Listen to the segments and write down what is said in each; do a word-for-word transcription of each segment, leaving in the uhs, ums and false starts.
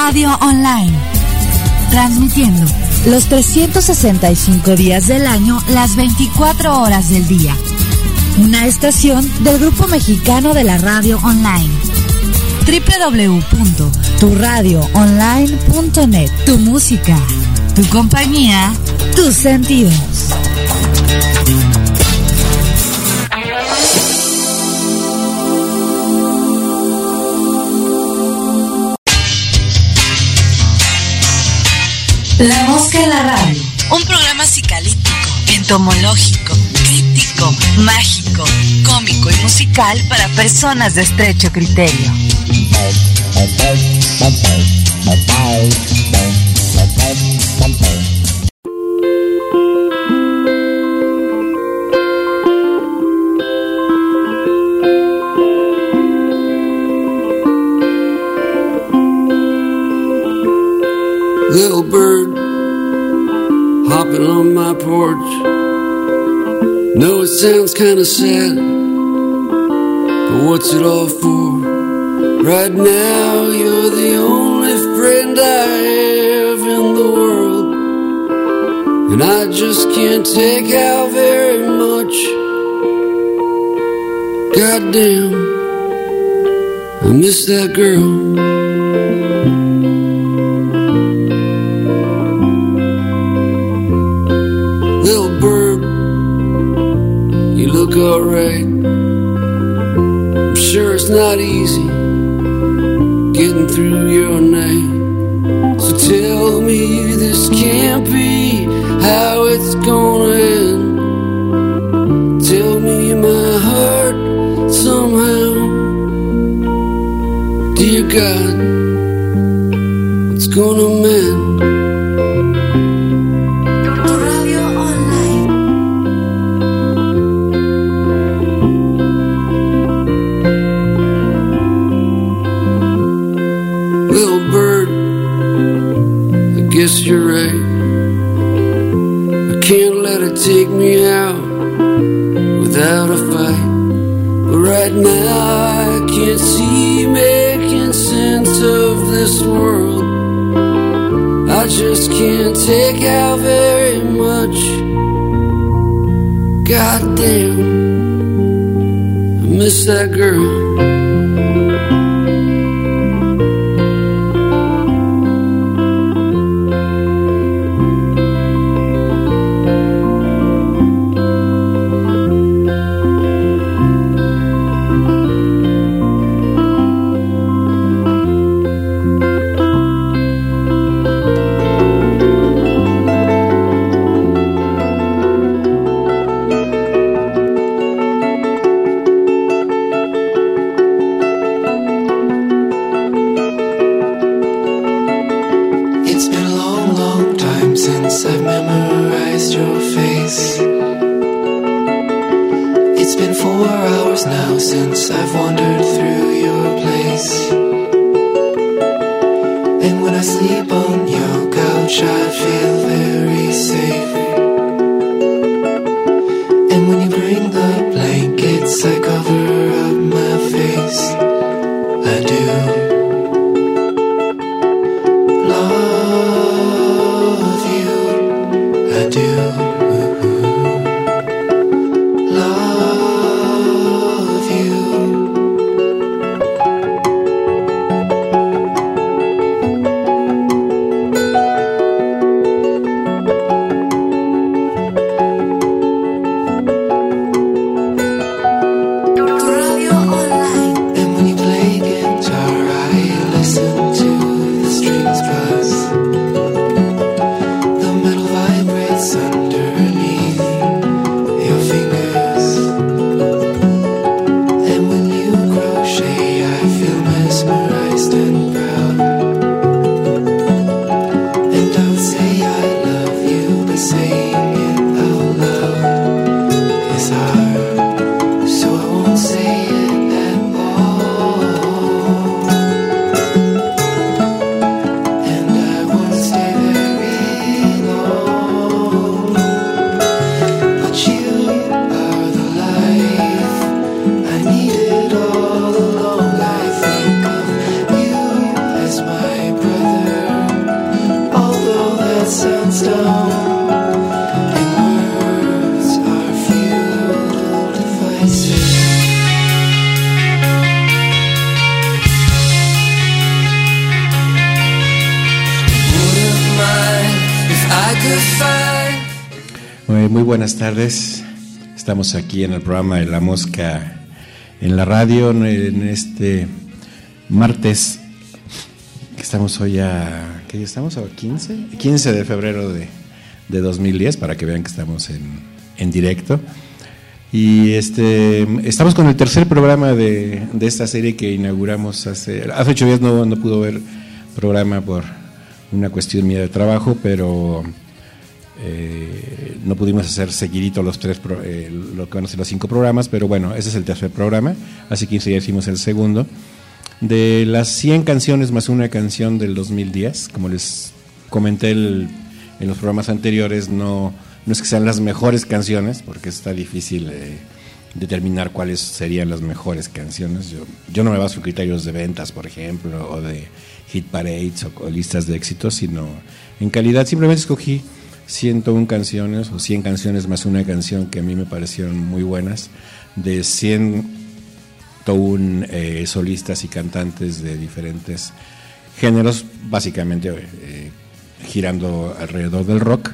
Radio Online. Transmitiendo los trescientos sesenta y cinco días del año, las veinticuatro horas del día. Una estación del Grupo Mexicano de la Radio Online. doble u doble u doble u punto tu radio online punto net. Tu música, tu compañía, tus sentidos. La Mosca en la Radio. Un programa psicalíptico, entomológico, críptico, mágico, cómico y musical para personas de estrecho criterio. Little bird hopping on my porch. No, it sounds kinda sad, but what's it all for? Right now you're the only friend I have in the world, and I just can't take out very much. Goddamn, I miss that girl. Little bird, you look alright. I'm sure it's not easy getting through your night. So tell me this can't be how it's gonna end. Tell me my heart somehow. Dear God, it's gonna mend. Guess you're right. I can't let it take me out without a fight. But right now I can't see making sense of this world. I just can't take out very much. Goddamn, I miss that girl. Muy buenas tardes, estamos aquí en el programa de La Mosca en la radio en este martes, que estamos hoy a, ¿qué día estamos? ¿A quince? quince de febrero de, de dos mil diez, para que vean que estamos en, en directo. Y este estamos con el tercer programa de, de esta serie que inauguramos hace, hace ocho días. No, no pudo ver programa por una cuestión mía de trabajo, pero eh, no pudimos hacer seguidito los tres, eh, lo que van a ser los cinco programas, pero bueno, ese es el tercer programa, hace quince días hicimos el segundo. De las cien canciones más una canción del dos mil diez, como les comenté el, en los programas anteriores, no, no es que sean las mejores canciones, porque está difícil eh, determinar cuáles serían las mejores canciones. Yo, yo no me baso en criterios de ventas, por ejemplo, o de hit parades o, o listas de éxitos, sino en calidad. Simplemente escogí ciento una canciones o cien canciones más una canción que a mí me parecieron muy buenas, de ciento una eh, solistas y cantantes de diferentes géneros, básicamente eh, girando alrededor del rock,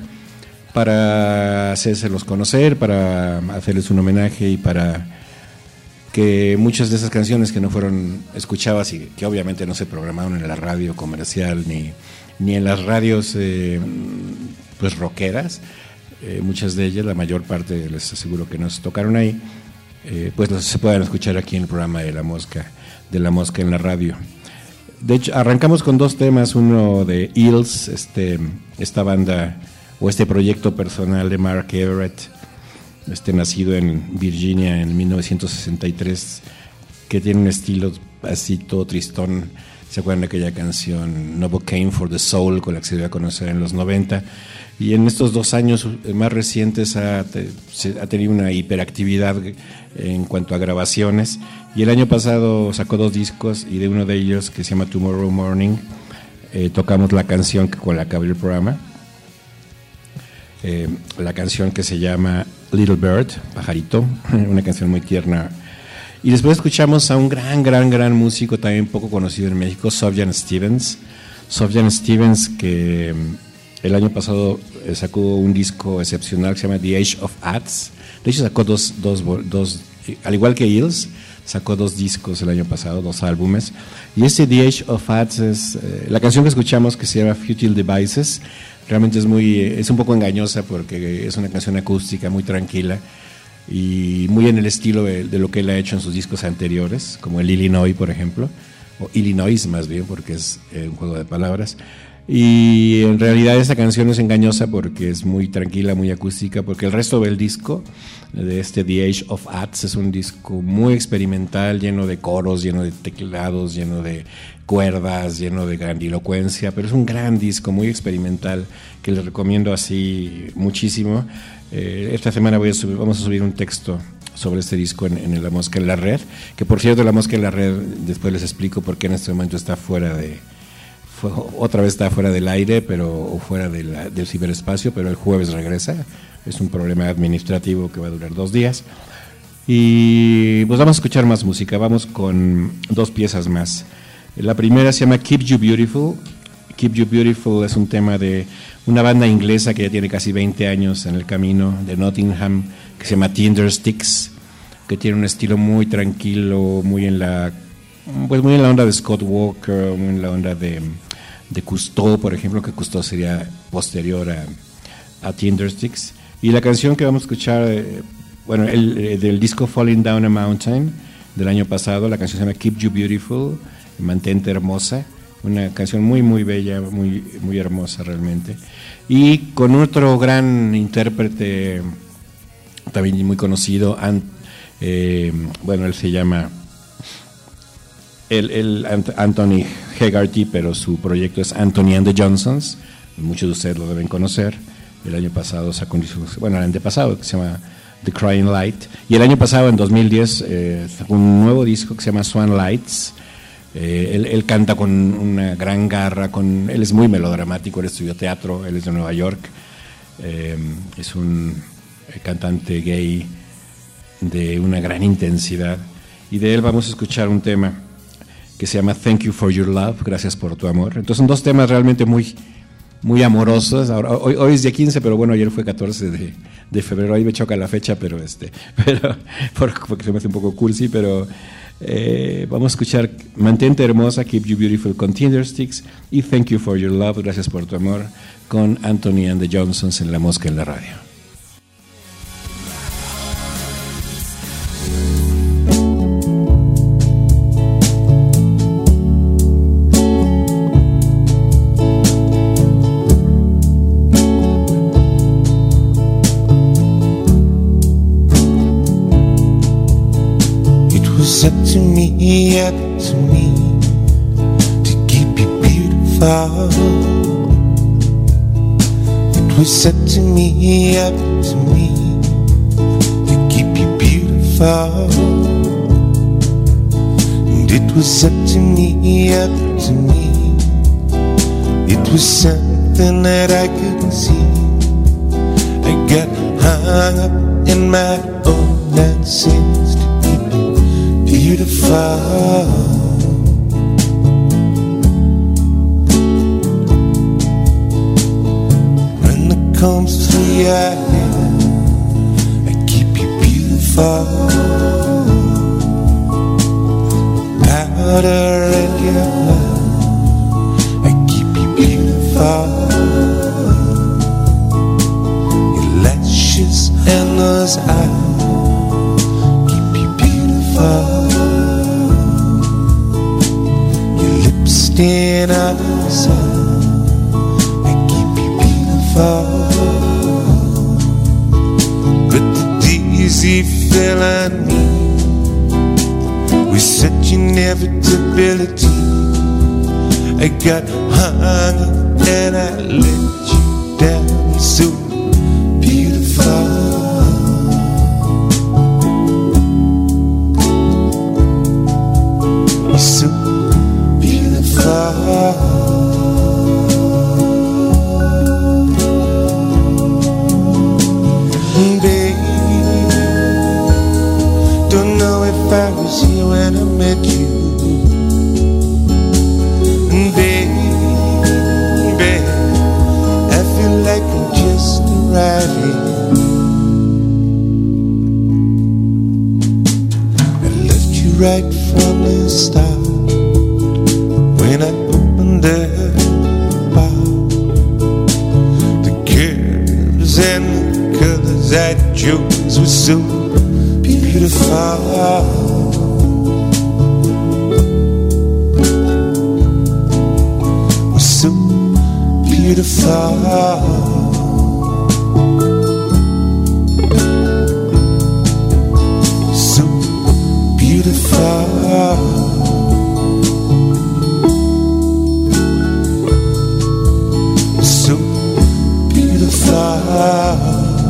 para hacérselos conocer, para hacerles un homenaje y para que muchas de esas canciones que no fueron escuchadas y que obviamente no se programaron en la radio comercial ni, ni en las radios eh, pues rockeras, eh, muchas de ellas, la mayor parte les aseguro que no se tocaron ahí, eh, pues los, se puedan escuchar aquí en el programa de La Mosca, de La Mosca en la radio. De hecho, arrancamos con dos temas, uno de Eels, este, esta banda o este proyecto personal de Mark Everett, este nacido en Virginia en mil novecientos sesenta y tres, que tiene un estilo así todo tristón. ¿Se acuerdan de aquella canción Novocaine for the Soul, con la que se dio a conocer en los noventa? Y en estos dos años más recientes ha, se, ha tenido una hiperactividad en cuanto a grabaciones, y el año pasado sacó dos discos, y de uno de ellos, que se llama Tomorrow Morning, eh, tocamos la canción que, con la que abrió el programa, eh, la canción que se llama Little Bird, Pajarito, una canción muy tierna. Y después escuchamos a un gran, gran, gran músico, también poco conocido en México, Sufjan Stevens. Sufjan Stevens, que el año pasado sacó un disco excepcional que se llama The Age of Ads. De hecho sacó dos, dos, dos al igual que Eels, sacó dos discos el año pasado, dos álbumes. Y este The Age of Ads es, eh, la canción que escuchamos, que se llama Futile Devices, realmente es muy, es un poco engañosa porque es una canción acústica muy tranquila y muy en el estilo de, de lo que él ha hecho en sus discos anteriores, como el Illinois, por ejemplo, o Illinois más bien, porque es eh, un juego de palabras. Y en realidad esta canción es engañosa porque es muy tranquila, muy acústica, porque el resto del disco, de este The Age of Ads, es un disco muy experimental, lleno de coros, lleno de teclados, lleno de cuerdas, lleno de grandilocuencia, pero es un gran disco, muy experimental, que les recomiendo así muchísimo. Eh, esta semana voy a subir, vamos a subir un texto sobre este disco en, en La Mosca en la Red, que por cierto La Mosca en la Red, después les explico por qué en este momento está fuera de... otra vez está fuera del aire, pero o fuera de la, del ciberespacio, pero el jueves regresa. Es un problema administrativo que va a durar dos días. Y pues vamos a escuchar más música. Vamos con dos piezas más. La primera se llama Keep You Beautiful. Keep You Beautiful es un tema de una banda inglesa que ya tiene casi veinte años en el camino, de Nottingham, que se llama Tindersticks, que tiene un estilo muy tranquilo, muy en la, pues muy en la onda de Scott Walker, muy en la onda de de Cousteau, por ejemplo, que Cousteau sería posterior a, a Tindersticks. Y la canción que vamos a escuchar, eh, bueno, el, eh, del disco Falling Down a Mountain del año pasado, la canción se llama Keep You Beautiful, Mantente Hermosa, una canción muy, muy bella, muy, muy hermosa realmente. Y con otro gran intérprete, también muy conocido, Ant, eh, bueno, él se llama... El, el Anthony Hegarty, pero su proyecto es Anthony and the Johnsons. Muchos de ustedes lo deben conocer. El año pasado sacó un disco, bueno, el antepasado, que se llama The Crying Light. Y el año pasado, en dos mil diez, eh, sacó un nuevo disco que se llama Swan Lights. Eh, él, él canta con una gran garra, con, él es muy melodramático, él estudió teatro, él es de Nueva York. Eh, es un cantante gay de una gran intensidad. Y de él vamos a escuchar un tema que se llama Thank You for Your Love, gracias por tu amor. Entonces son dos temas realmente muy, muy amorosos. Ahora, hoy, hoy es día quince, pero bueno, ayer fue catorce de, de febrero, ahí me choca la fecha, pero este, pero porque se me hace un poco cursi, pero eh, vamos a escuchar Mantente Hermosa, Keep You Beautiful con Tindersticks y Thank You for Your Love, gracias por tu amor, con Anthony and the Johnsons en La Mosca en la Radio. Up to me, up to me, to keep you beautiful. It was up to me, up to me, to keep you beautiful. And it was up to me, up to me, it was something that I couldn't see. I got hung up in my own nonsense to keep you beautiful. When it comes through your hair, I keep you beautiful. Powder in your blood, I keep you beautiful. Your lashes and those eyes keep you beautiful. Stand outside, I keep you beautiful. But the days you fell on me with such inevitability, I got hung up and I let you down. So beautiful, you're so baby, don't know if I was here when I met you. Baby, I feel like I'm just arriving. I left you right from the start. When I opened the bar, the curves and the colors I chose were so beautiful. Were so beautiful. So beautiful. So beautiful.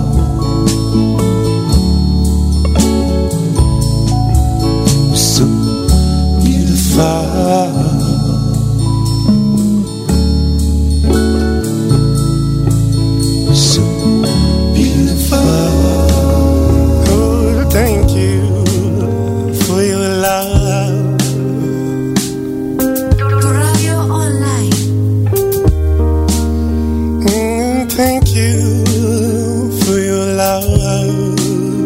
So beautiful. So beautiful. Oh, thank you for your love. Radio Online. Mm, thank you for your love.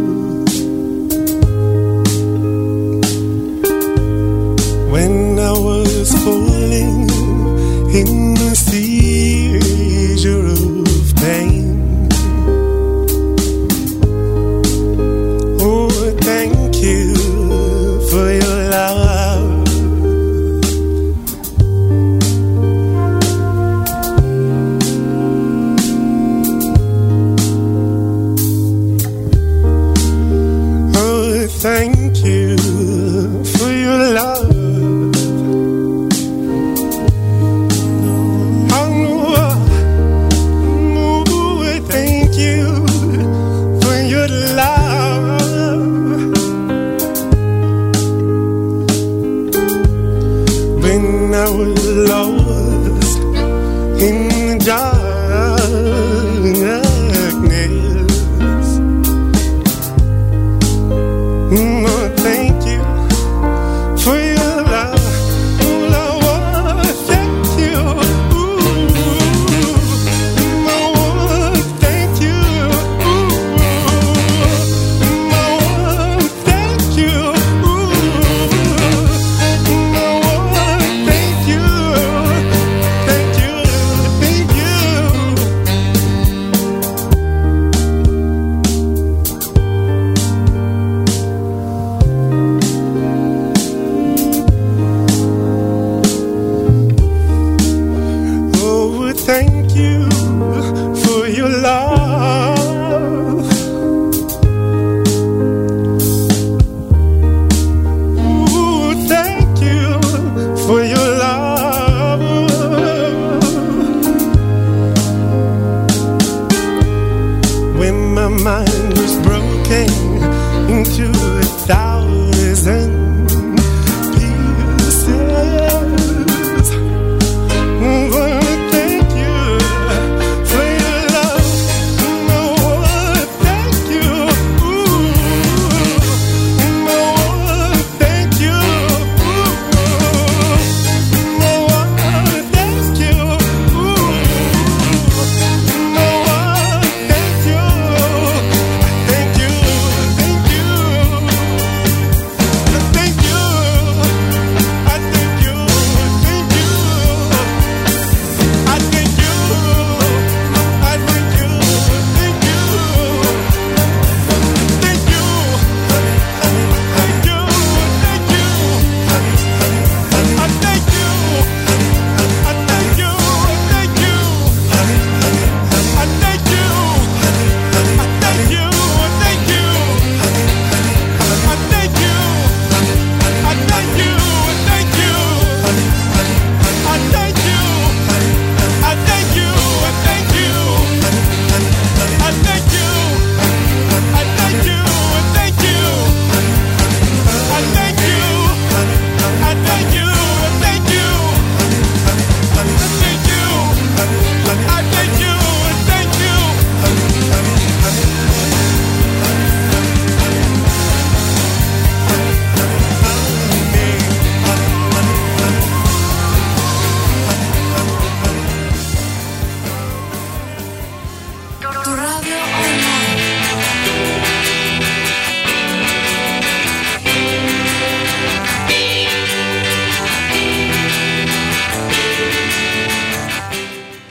When I was falling in the seizure of pain, oh, thank you for your love. Oh, thank you for your love. I was lost in the darkness.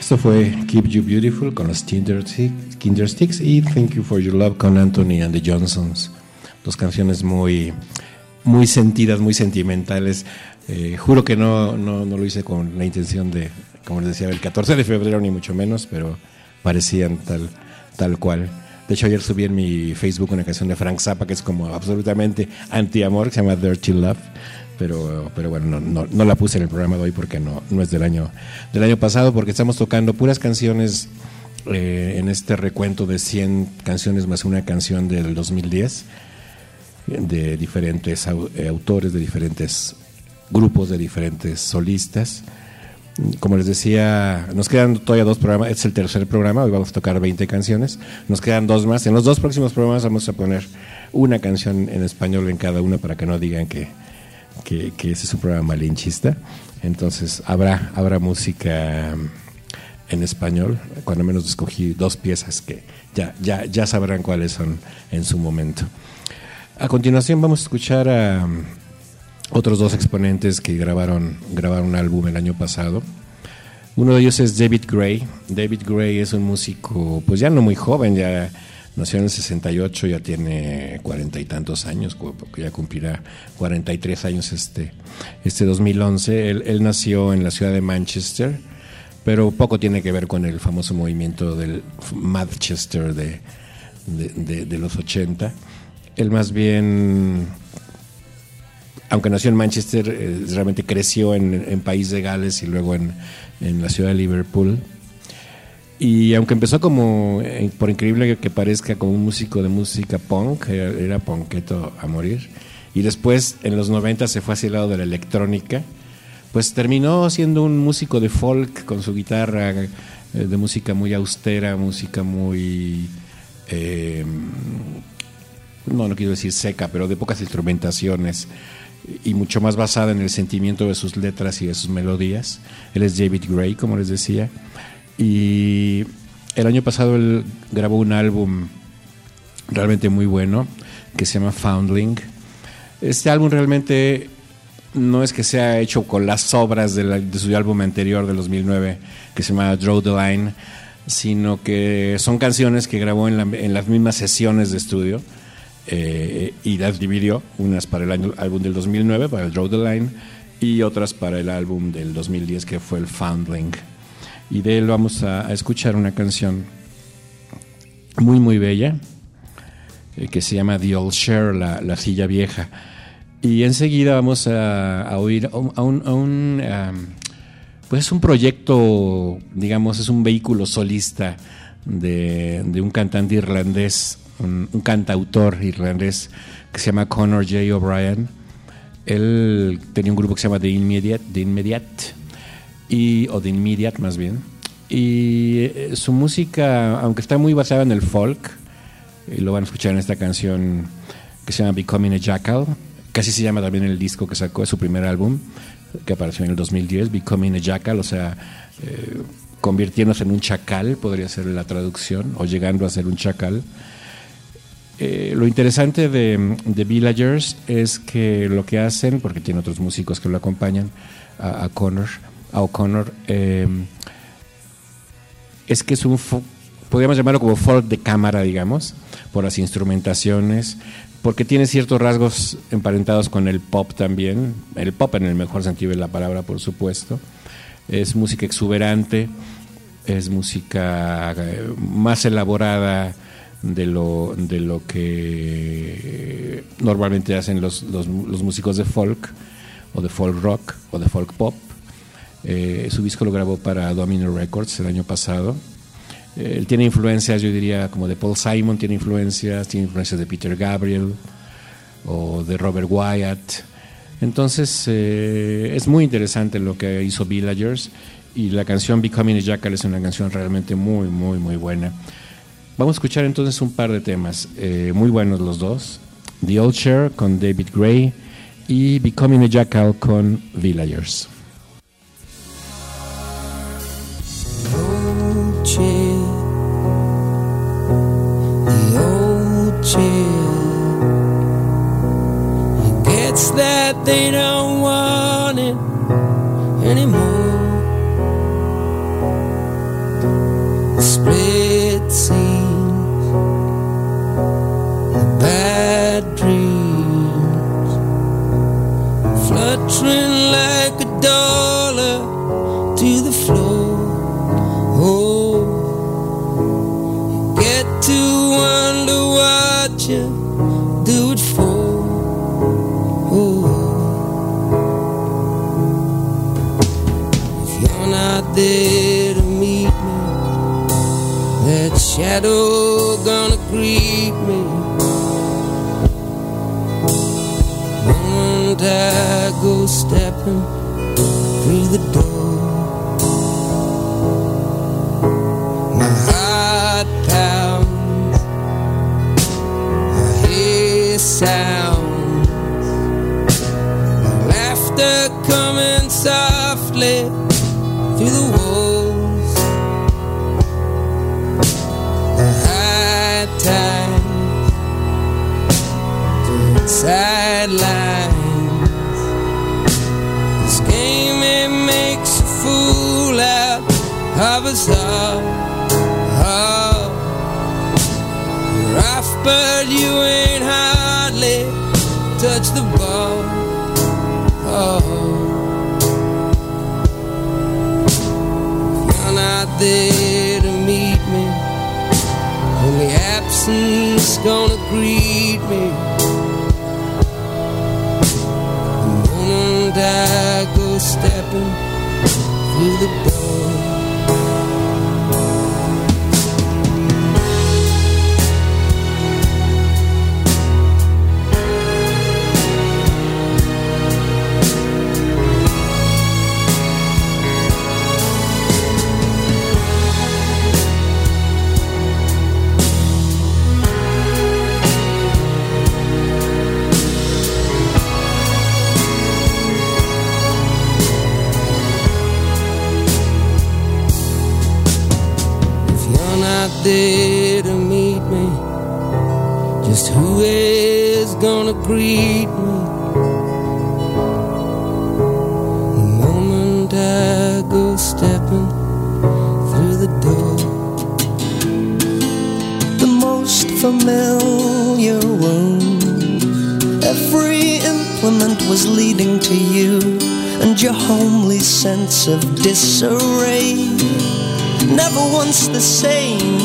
Esto fue Keep You Beautiful con los Kindersticks y Thank You For Your Love con Anthony and the Johnsons. Dos canciones muy, muy sentidas, muy sentimentales. Eh, juro que no, no, no lo hice con la intención de, como les decía, el catorce de febrero ni mucho menos, pero parecían tal, tal cual. De hecho, ayer subí en mi Facebook una canción de Frank Zappa que es como absolutamente anti-amor, que se llama Dirty Love. Pero, pero bueno, no, no, no la puse en el programa de hoy porque no, no es del año, del año pasado, porque estamos tocando puras canciones eh, en este recuento de cien canciones más una canción del dos mil diez, de diferentes au, eh, autores, de diferentes grupos, de diferentes solistas. Como les decía, nos quedan todavía dos programas, este es el tercer programa, hoy vamos a tocar veinte canciones, nos quedan dos más. En los dos próximos programas vamos a poner una canción en español en cada uno para que no digan que Que, que ese es un programa malinchista. Entonces habrá, habrá música en español. Cuando menos escogí dos piezas que ya, ya, ya sabrán cuáles son en su momento. A continuación vamos a escuchar a otros dos exponentes que grabaron, grabaron un álbum el año pasado. Uno de ellos es David Gray. David Gray es un músico pues ya no muy joven, ya nació en el sesenta y ocho, ya tiene cuarenta y tantos años, ya cumplirá cuarenta y tres años este, este dos mil once. Él, él nació en la ciudad de Manchester, pero poco tiene que ver con el famoso movimiento del Manchester de, de, de, de los ochenta. Él más bien, aunque nació en Manchester, eh, realmente creció en, en País de Gales y luego en, en la ciudad de Liverpool. Y aunque empezó como, por increíble que parezca, como un músico de música punk, era, era punketo a morir, y después en los noventa se fue hacia el lado de la electrónica, pues terminó siendo un músico de folk con su guitarra, eh, de música muy austera, música muy, eh, no, no quiero decir seca, pero de pocas instrumentaciones, y mucho más basada en el sentimiento de sus letras y de sus melodías. Él es David Gray, como les decía. Y el año pasado él grabó un álbum realmente muy bueno que se llama Foundling. Este álbum realmente no es que sea hecho con las obras de, la, de su álbum anterior del dos mil nueve que se llama Draw the Line, sino que son canciones que grabó en, la, en las mismas sesiones de estudio, eh, y las dividió, unas para el año, álbum del dos mil nueve, para el Draw the Line, y otras para el álbum del dos mil diez que fue el Foundling. Y de él vamos a, a escuchar una canción muy muy bella eh, que se llama The Old Chair, la, la silla vieja. Y enseguida vamos a, a oír a un, a un, a un um, pues es un proyecto, digamos, es un vehículo solista de, de un cantante irlandés, un, un cantautor irlandés que se llama Conor J. O'Brien. Él tenía un grupo que se llama The Immediate, The Immediate y, o The Immediate más bien, y su música, aunque está muy basada en el folk, y lo van a escuchar en esta canción que se llama Becoming a Jackal, casi se llama también el disco que sacó, es su primer álbum que apareció en el dos mil diez, Becoming a Jackal, o sea, eh, convirtiéndose en un chacal, podría ser la traducción, o llegando a ser un chacal. Eh, lo interesante de, de Villagers es que lo que hacen, porque tiene otros músicos que lo acompañan a, a Conor, a O'Connor, eh, es que es un, podríamos llamarlo como folk de cámara, digamos, por las instrumentaciones, porque tiene ciertos rasgos emparentados con el pop también, el pop en el mejor sentido de la palabra, por supuesto. Es música exuberante, es música más elaborada de lo, de lo que normalmente hacen los, los, los músicos de folk, o de folk rock, o de folk pop. Eh, su disco lo grabó para Domino Records el año pasado. Eh, él tiene influencias, yo diría, como de Paul Simon, tiene influencias, tiene influencias de Peter Gabriel o de Robert Wyatt. Entonces, eh, es muy interesante lo que hizo Villagers, y la canción Becoming a Jackal es una canción realmente muy, muy, muy buena. Vamos a escuchar entonces un par de temas, eh, muy buenos los dos. The Old Chair con David Gray y Becoming a Jackal con Villagers. Chair, the old chair, I guess that they don't want it anymore. fluttering like a dollar to the floor. Oh, get to wonder what you do it for. Oh, if you're not there to meet me, that shadow gonna greet me. Moment I go stepping through the door, my heart pounds, I hear sounds, laughter coming softly through the walls, the high times, the sidelines. This game, it makes a fool out of us all. Oh, you're off, but you ain't hardly touched the ball. Oh, if you're not there to meet me, only absence gonna greet me. The moment I go stepping through the door. There to meet me, just who is gonna greet me the moment I go stepping through the door. The most familiar wound, every implement was leading to you, and your homely sense of disarray, never once the same,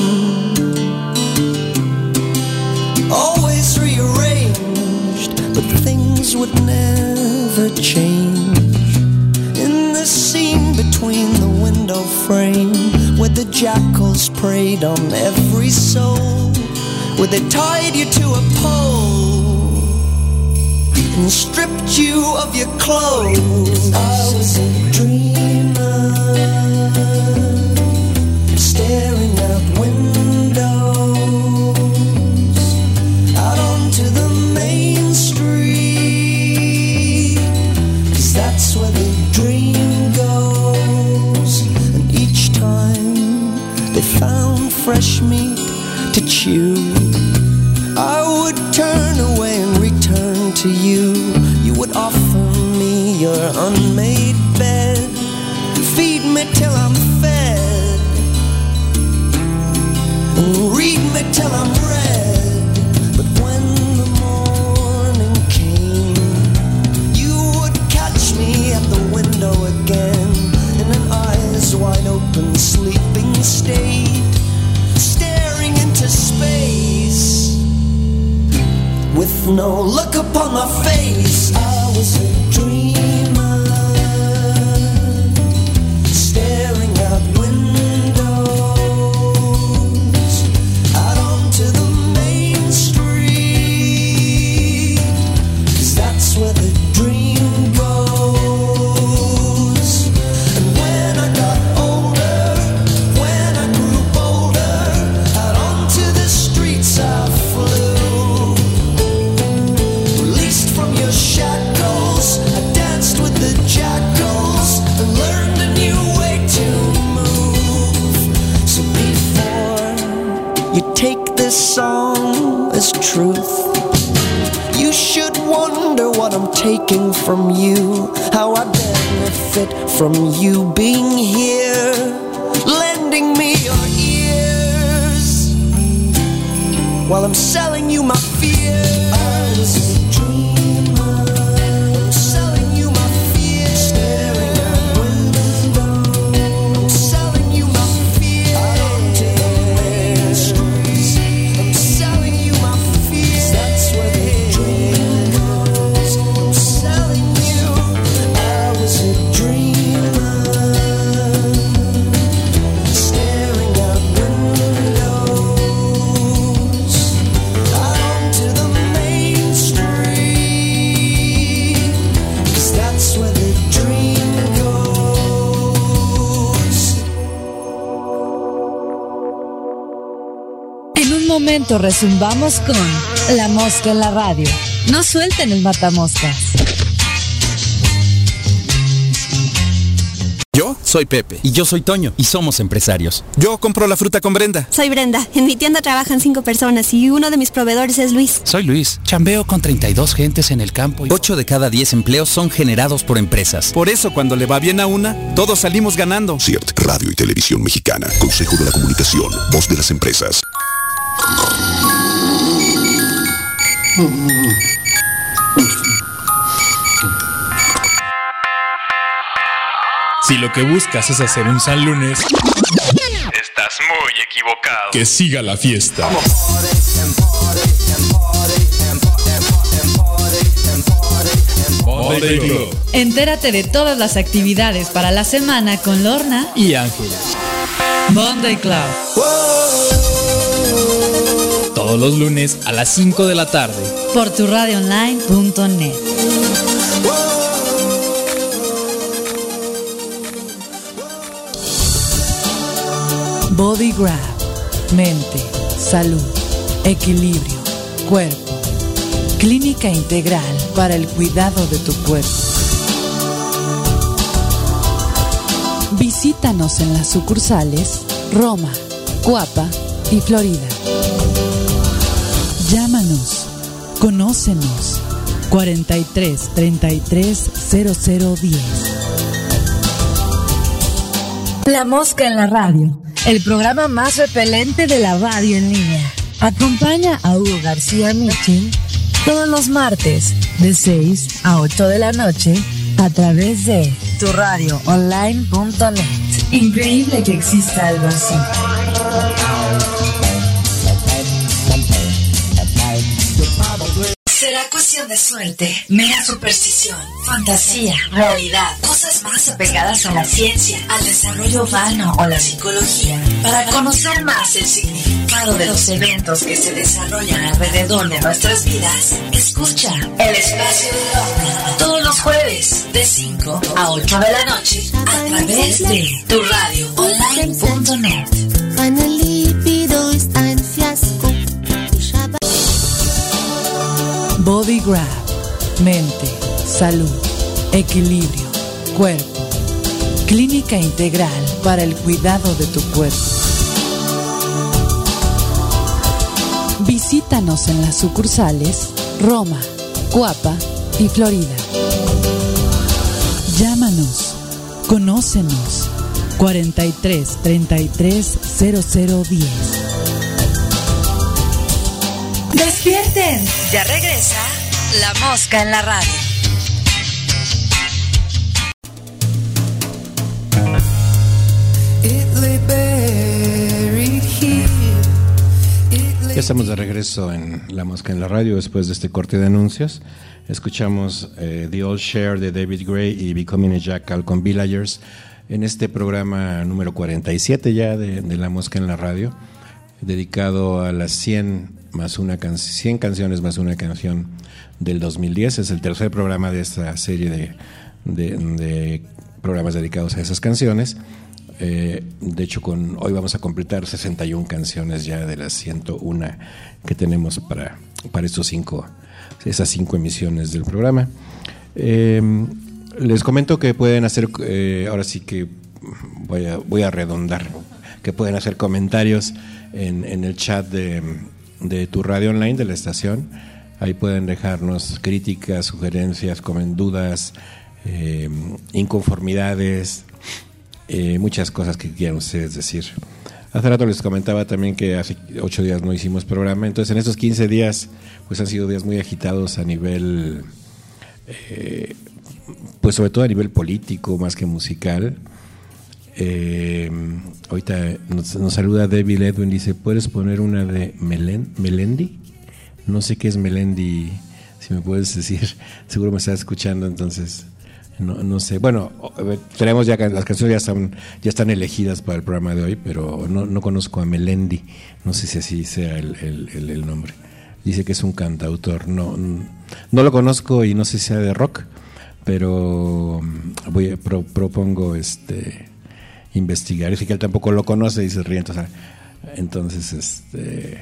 always rearranged, but things would never change. In the scene between the window frame, where the jackals preyed on every soul, where they tied you to a pole and stripped you of your clothes. I was a dreamer, staring out windows, out onto the main street, 'cause that's where the dream goes. And each time they found fresh meat to chew, I would turn away and return to you. You would offer me your unmade bed, feed me till I'm fed, read me till I'm read. But when the morning came, you would catch me at the window again, in an eyes wide open sleeping state, staring into space with no look upon my face. I was a dreamer, staring out windows, out onto the main street, 'cause that's where the dream goes. And when I got older, when I grew bolder, out onto the streets I flew, released from your shackles, I danced with the jackals and learned a new way to move. So before you take this song as truth, you should wonder what I'm taking from you, how I benefit from you being here, lending me your ears, while I'm selling you my fear. I was a dreamer, I'm selling you momento resumbamos con La Mosca en la radio. No suelten el matamoscas. Yo soy Pepe. Y yo soy Toño, y somos empresarios. Yo compro la fruta con Brenda. Soy Brenda. En mi tienda trabajan cinco personas y uno de mis proveedores es Luis. Soy Luis. Chambeo con treinta y dos gentes en el campo. Y... ocho de cada diez empleos son generados por empresas. Por eso, cuando le va bien a una, todos salimos ganando. C I R T, Radio y Televisión Mexicana. Consejo de la Comunicación. Voz de las empresas. Si lo que buscas es hacer un San Lunes, estás muy equivocado. Que siga la fiesta. Monday Club. Entérate de todas las actividades para la semana con Lorna y Ángela. Monday Club. Todos los lunes a las cinco de la tarde. Por tu radio online punto net. Body Grab, mente, salud, equilibrio, cuerpo. Clínica integral para el cuidado de tu cuerpo. Visítanos en las sucursales Roma, Coapa y Florida. Llámanos, conócenos, cuarenta y tres, treinta y tres, cero cero diez. La Mosca en la radio. El programa más repelente de la radio en línea. Acompaña a Hugo García Michin todos los martes de seis a ocho de la noche a través de tu radio online punto net. Increíble que exista algo así. Será cuestión de suerte, mera superstición, fantasía, realidad, cosas más apegadas a la ciencia, al desarrollo humano o la psicología. Para conocer más el significado de los eventos que se desarrollan alrededor de nuestras vidas, escucha El Espacio de Lorna todos los jueves de cinco a ocho de la noche a través de tu radio online punto net. Body Grab, mente, salud, equilibrio, cuerpo. Clínica integral para el cuidado de tu cuerpo. Visítanos en las sucursales Roma, Coapa y Florida. Llámanos, conócenos, cuarenta y tres, treinta y tres, cero cero diez. ¡Despierten! Ya regresa La Mosca en la radio. Ya estamos de regreso en La Mosca en la radio después de este corte de anuncios. Escuchamos eh, The Old Share de David Gray y Becoming a Jackal con Villagers en este programa número cuarenta y siete ya de, de La Mosca en la radio, dedicado a las cien más una can- cien canciones más una canción del dos mil diez. Es el tercer programa de esta serie de, de, de programas dedicados a esas canciones. Eh, de hecho, con hoy vamos a completar sesenta y una canciones ya de las ciento uno que tenemos para, para estos cinco, esas cinco emisiones del programa. Eh, les comento que pueden hacer, eh, ahora sí que voy a, voy a redondar, que pueden hacer comentarios en, en el chat de, de tu radio online, de la estación. Ahí pueden dejarnos críticas, sugerencias, comen dudas, eh, inconformidades, eh, muchas cosas que quieran ustedes decir. Hace rato les comentaba también que hace ocho días no hicimos programa, entonces en estos quince días pues han sido días muy agitados a nivel, eh, pues sobre todo a nivel político más que musical. Eh, ahorita nos, nos saluda David Edwin, dice, ¿puedes poner una de Melen, Melendi? No sé qué es Melendi, si me puedes decir, seguro me estás escuchando, entonces no, no sé. Bueno, tenemos ya las canciones ya están ya están elegidas para el programa de hoy, pero no, no conozco a Melendi, no sé si así sea el, el, el, el nombre. Dice que es un cantautor, no, no lo conozco y no sé si sea de rock, pero voy a, pro, propongo este investigar. Dice que él tampoco lo conoce y se ríe, entonces, entonces este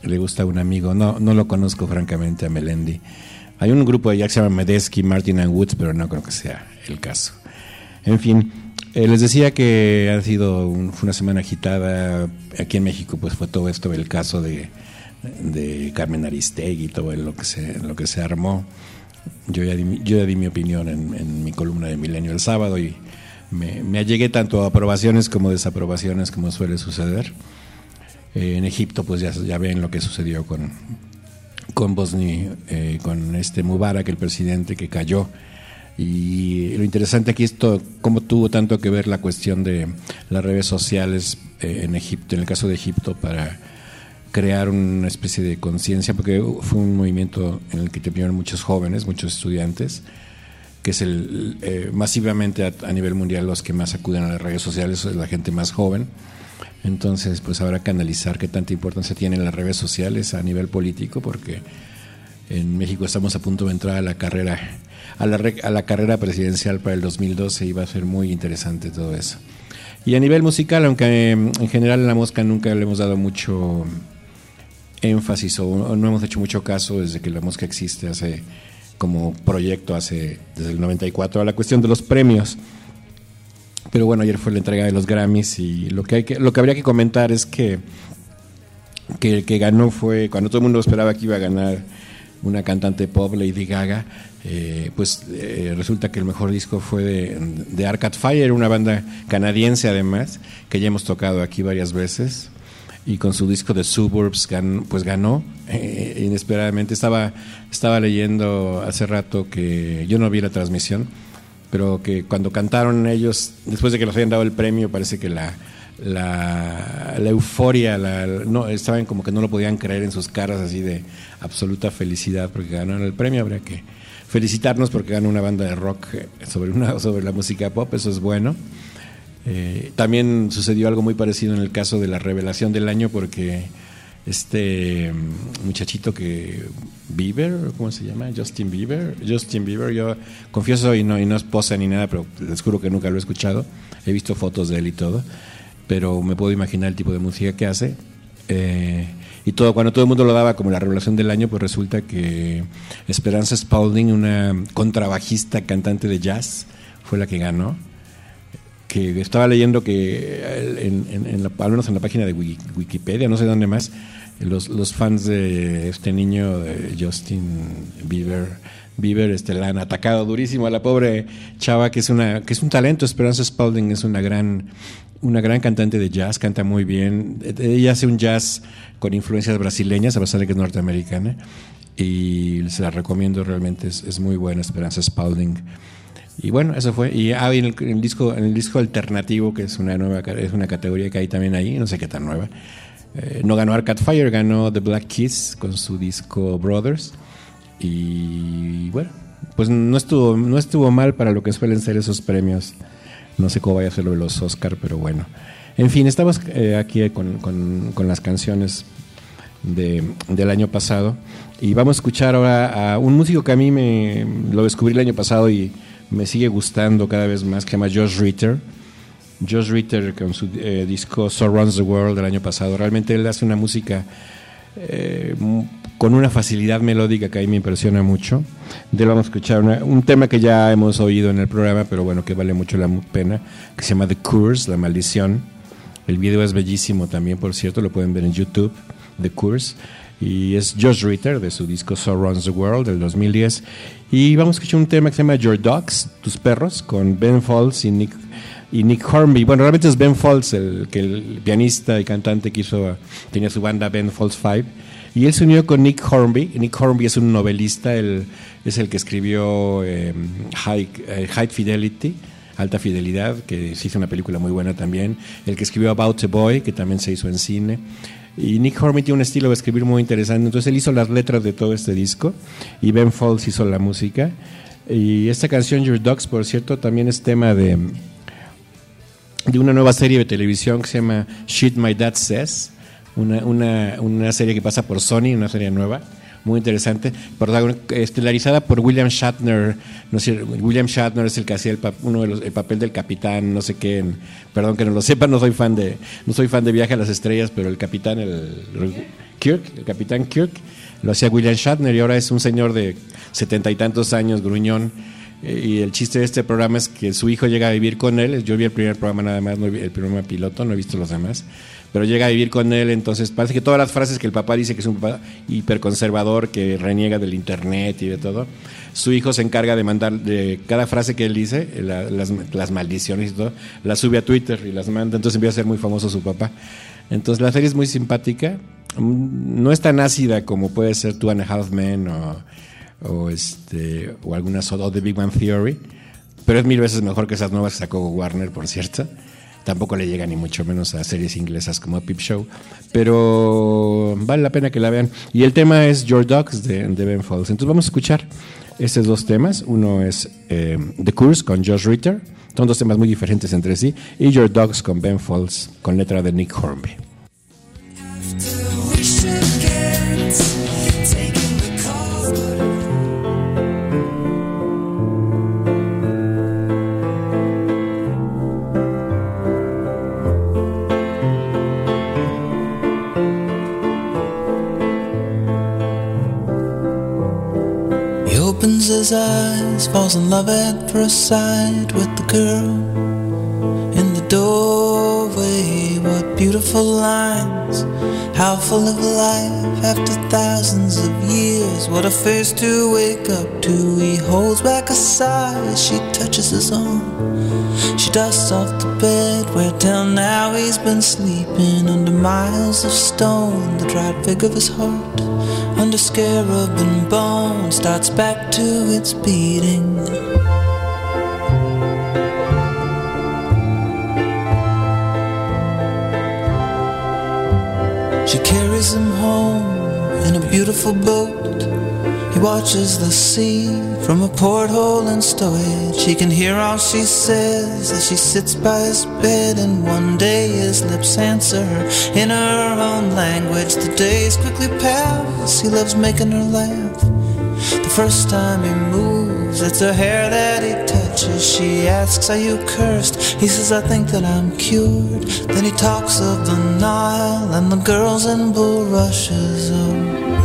le gusta a un amigo. No, no lo conozco francamente a Melendi. Hay un grupo de jazz que se llama Medeski, Martin and Woods, pero no creo que sea el caso. En fin, eh, les decía que ha sido un, fue una semana agitada. Aquí en México pues fue todo esto, el caso de, de Carmen Aristegui, todo lo que se, lo que se armó. Yo ya di, yo ya di mi opinión en, en mi columna de Milenio el sábado y me, me allegué tanto a aprobaciones como desaprobaciones, como suele suceder. Eh, en Egipto pues ya, ya ven lo que sucedió con, con Bosni, eh, con este Mubarak, el presidente que cayó. Y lo interesante aquí es todo, cómo tuvo tanto que ver la cuestión de las redes sociales eh, en Egipto, en el caso de Egipto, para crear una especie de conciencia, porque fue un movimiento en el que intervinieron muchos jóvenes, muchos estudiantes, que es el eh, masivamente a, a nivel mundial los que más acuden a las redes sociales, es la gente más joven. Entonces pues habrá que analizar qué tanta importancia tienen las redes sociales a nivel político, porque en México estamos a punto de entrar a la carrera a la, a la carrera presidencial para el dos mil doce y va a ser muy interesante todo eso. Y a nivel musical, aunque en general en La Mosca nunca le hemos dado mucho énfasis o no hemos hecho mucho caso desde que La Mosca existe hace como proyecto hace desde el noventa y cuatro a la cuestión de los premios. Pero bueno, ayer fue la entrega de los Grammys y lo que hay que lo que habría que comentar es que que el que ganó fue, cuando todo el mundo esperaba que iba a ganar una cantante pop, Lady Gaga, eh, pues eh, resulta que el mejor disco fue de, de Arcade Fire, una banda canadiense además, que ya hemos tocado aquí varias veces, y con su disco de Suburbs gan, pues ganó eh, inesperadamente. Estaba, estaba leyendo hace rato que yo no vi la transmisión, pero que cuando cantaron ellos, después de que les habían dado el premio, parece que la La, la euforia, la, no, estaban como que no lo podían creer en sus caras, así de absoluta felicidad porque ganaron el premio. Habría que felicitarnos porque ganó una banda de rock sobre, una, sobre la música pop, eso es bueno. Eh, también sucedió algo muy parecido en el caso de la revelación del año, porque este muchachito que Bieber, ¿cómo se llama? Justin Bieber, Justin Bieber, yo confieso y no, y no es posa ni nada, pero les juro que nunca lo he escuchado, he visto fotos de él y todo, pero me puedo imaginar el tipo de música que hace. Eh, y todo, cuando todo el mundo lo daba como la revelación del año, pues resulta que Esperanza Spalding, una contrabajista cantante de jazz, fue la que ganó. Que estaba leyendo que en, en, en la, al menos en la página de Wikipedia, no sé dónde más, los, los fans de este niño de Justin Bieber Bieber este, la han atacado durísimo a la pobre chava, que es una que es un talento. Esperanza Spalding es una gran una gran cantante de jazz, canta muy bien. Ella hace un jazz con influencias brasileñas, a pesar de que es norteamericana, y se la recomiendo, realmente es, es muy buena Esperanza Spalding. Y bueno, eso fue. Y ah, en, el, en el disco en el disco alternativo, que es una nueva es una categoría que hay también ahí, no sé qué tan nueva. Eh, no ganó Arcade Fire, ganó The Black Keys con su disco Brothers. Y bueno, pues no estuvo no estuvo mal para lo que suelen ser esos premios. No sé cómo vaya a ser lo de los Oscar, pero bueno. En fin, estamos eh, aquí con, con, con las canciones de, del año pasado y vamos a escuchar ahora a un músico que a mí me lo descubrí el año pasado y me sigue gustando cada vez más, que se llama Josh Ritter. Josh Ritter con su eh, disco So Runs the World del año pasado. Realmente él hace una música eh, con una facilidad melódica que a mí me impresiona mucho. De él vamos a escuchar una, un tema que ya hemos oído en el programa, pero bueno, que vale mucho la pena, que se llama The Curse, La Maldición. El video es bellísimo también, por cierto, lo pueden ver en YouTube, The Curse. Y es Josh Ritter de su disco So Runs the World del dos mil diez. Y vamos a escuchar un tema que se llama Your Dogs, Tus Perros, con Ben Folds y Nick y Nick Hornby. Bueno, realmente es Ben Folds, el que el pianista y cantante que hizo, tenía su banda Ben Folds Five, y él se unió con Nick Hornby. Nick Hornby es un novelista, él es el que escribió eh, High, eh, High Fidelity, Alta Fidelidad, que se hizo una película muy buena también, el que escribió About a Boy, que también se hizo en cine. Y Nick Hornby tiene un estilo de escribir muy interesante, entonces él hizo las letras de todo este disco y Ben Folds hizo la música. Y esta canción Your Dogs, por cierto, también es tema de de una nueva serie de televisión que se llama Shit My Dad Says, una, una, una serie que pasa por Sony, una serie nueva, muy interesante, estelarizada por William Shatner. No sé, William Shatner es el que hacía el, uno de los, el papel del capitán, no sé qué, en, perdón que no lo sepa, no soy fan de no soy fan de Viaje a las Estrellas, pero el capitán, el Kirk, el capitán Kirk, lo hacía William Shatner y ahora es un señor de setenta y tantos años, gruñón. Y el chiste de este programa es que su hijo llega a vivir con él. Yo vi el primer programa nada más, no vi el programa piloto, no he visto los demás. Pero llega a vivir con él, entonces parece que todas las frases que el papá dice que es un papá hiperconservador, que reniega del internet y de todo, su hijo se encarga de mandar, de cada frase que él dice, la, las, las maldiciones y todo, las sube a Twitter y las manda, entonces empieza a ser muy famoso su papá. Entonces la serie es muy simpática, no es tan ácida como puede ser Two and a Half Men o, o, este, o algunas o The Big Bang Theory, pero es mil veces mejor que esas nuevas que sacó Warner, por cierto. Tampoco le llega ni mucho menos a series inglesas como Peep Show, pero vale la pena que la vean. Y el tema es Your Dogs de, de Ben Folds. Entonces vamos a escuchar estos dos temas. Uno es eh, The Curse con Josh Ritter, son dos temas muy diferentes entre sí, y Your Dogs con Ben Folds con letra de Nick Hornby. Opens his eyes, falls in love at first sight with the girl in the doorway. What beautiful lines, how full of life after thousands of years. What a face to wake up to. He holds back a sigh as she touches his arm. She dusts off the bed where till now he's been sleeping under miles of stone. The dried fig of his heart under scarab and bone starts back to its beating. She carries him home in a beautiful boat. He watches the sea from a porthole in stowage. He can hear all she says as she sits by his bed, and one day his lips answer her in her own language. The days quickly pass, he loves making her laugh. The first time he moves, it's her hair that he touches. She asks, are you cursed? He says, I think that I'm cured. Then he talks of the Nile and the girls in bulrushes. Oh,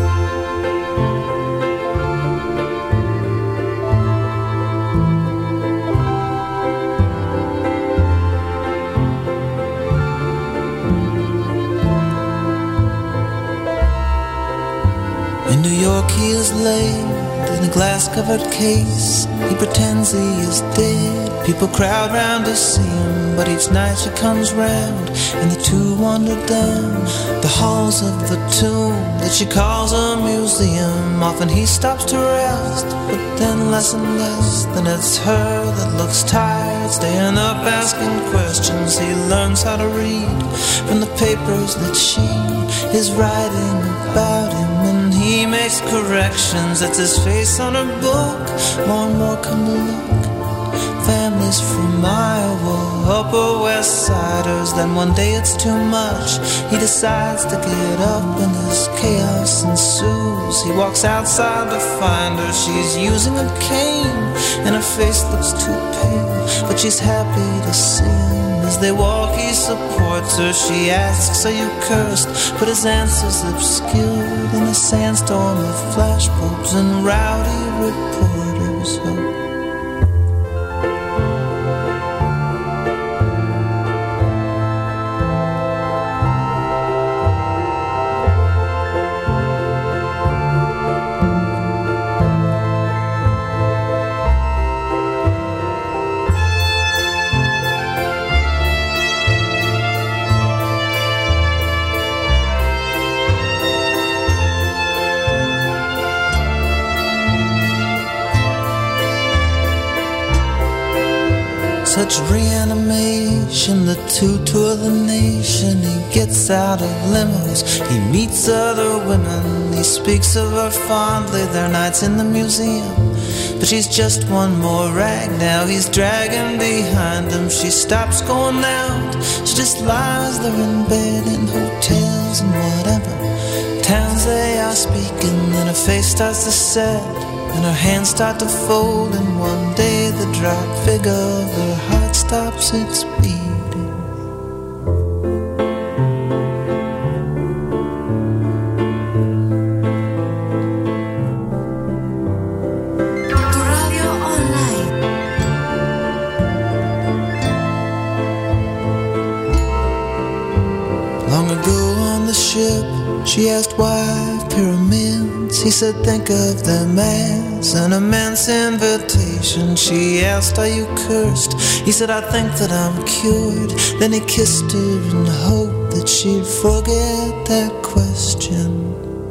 in New York he is laid in a glass-covered case. He pretends he is dead. People crowd round to see him, but each night she comes round, and the two wander down the halls of the tomb that she calls a museum. Often he stops to rest, but then less and less. Then it's her that looks tired, staying up asking questions. He learns how to read from the papers that she is writing about him, and he makes corrections. That's his face on her book. More and more come to look families from Iowa, Upper West Siders. Then one day it's too much. He decides to get up and as chaos ensues, he walks outside to find her. She's using a cane and her face looks too pale, but she's happy to see him. As they walk he supports her. She asks, are you cursed? But his answer's obscured in a sandstorm of flash bulbs and rowdy reporters. Oh. Such reanimation, the two tour the nation. He gets out of limos, he meets other women. He speaks of her fondly, their nights in the museum. But she's just one more rag now he's dragging behind him. She stops going out, she just lies there in bed, in hotels and whatever towns they are speaking. Then her face starts to set and her hands start to fold, and one day the drop figure of her heart stops its beating. ship. She asked why pyramids. He said think of them as an immense invitation. She asked are you cursed? He said I think that I'm cured. Then he kissed her in hope that she'd forget that question.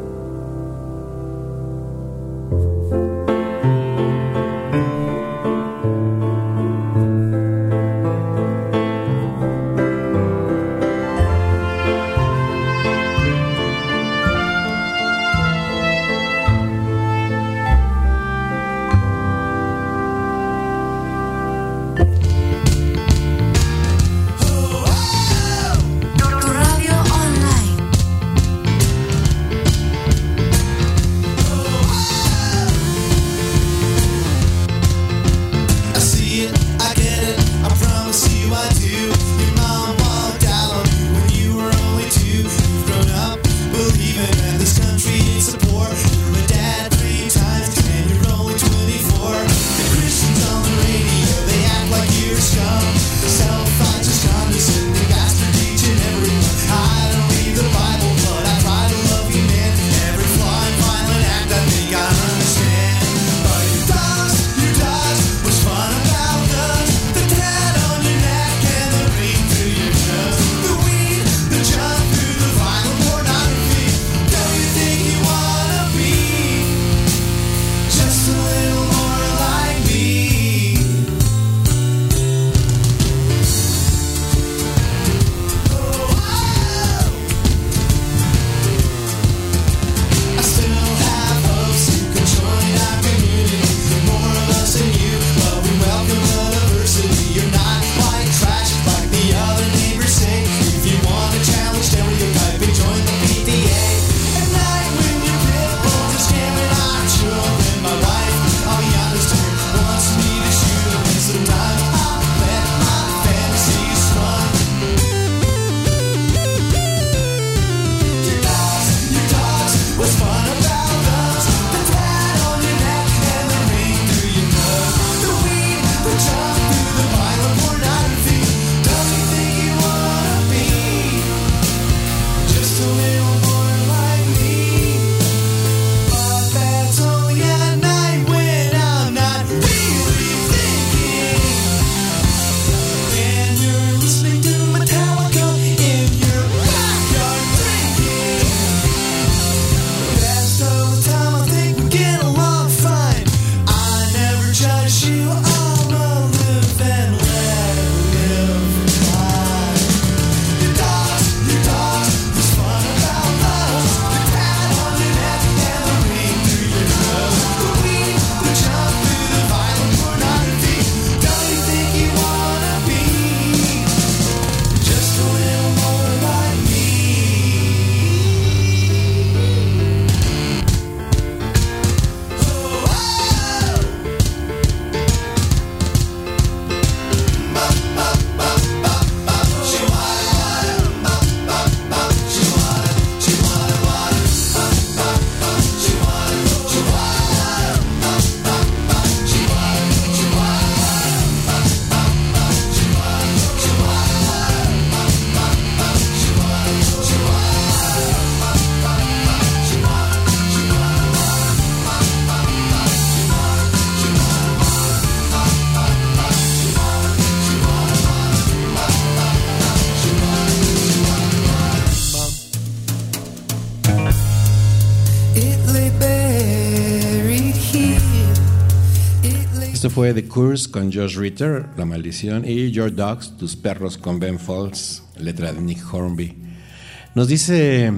Esto fue The Curse con Josh Ritter, La Maldición, y Your Dogs, Tus Perros con Ben Folds, letra de Nick Hornby. Nos dice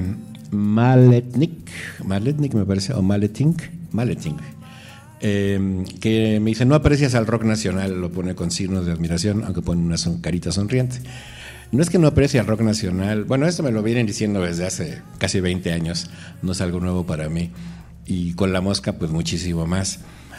Maletnik, Maletnik me parece, o Maletink, Maletink, eh, que me dice, no aprecias al rock nacional, lo pone con signos de admiración, aunque pone una son, carita sonriente. No es que no aprecie al rock nacional, bueno, esto me lo vienen diciendo desde hace casi veinte años, no es algo nuevo para mí, y con La Mosca pues muchísimo más.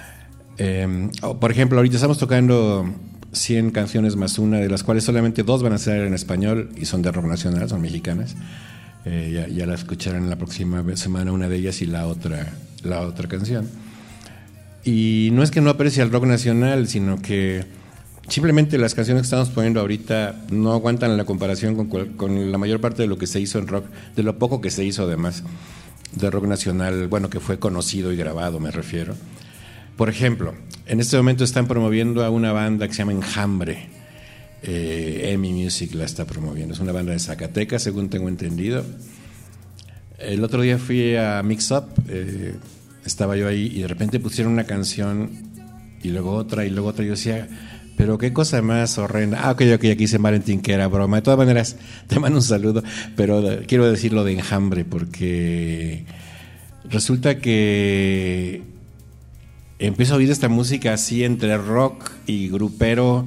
Eh, por ejemplo, ahorita estamos tocando cien canciones más una, de las cuales solamente dos van a ser en español y son de rock nacional, son mexicanas. Eh, ya, ya la escucharán la próxima semana una de ellas y la otra, la otra canción. Y no es que no aprecie al rock nacional, sino que simplemente las canciones que estamos poniendo ahorita no aguantan la comparación con, cual, con la mayor parte de lo que se hizo en rock, de lo poco que se hizo además de rock nacional, bueno, que fue conocido y grabado, me refiero. Por ejemplo, en este momento están promoviendo a una banda que se llama Enjambre. Eh, EMI Music la está promoviendo. Es una banda de Zacatecas, según tengo entendido. El otro día fui a Mix Up, eh, estaba yo ahí y de repente pusieron una canción y luego otra y luego otra. Y yo decía, pero qué cosa más horrenda. Ah, ok, ok, aquí dice Valentín que era broma. De todas maneras, te mando un saludo, pero quiero decir lo de Enjambre porque resulta que empiezo a oír esta música así entre rock y grupero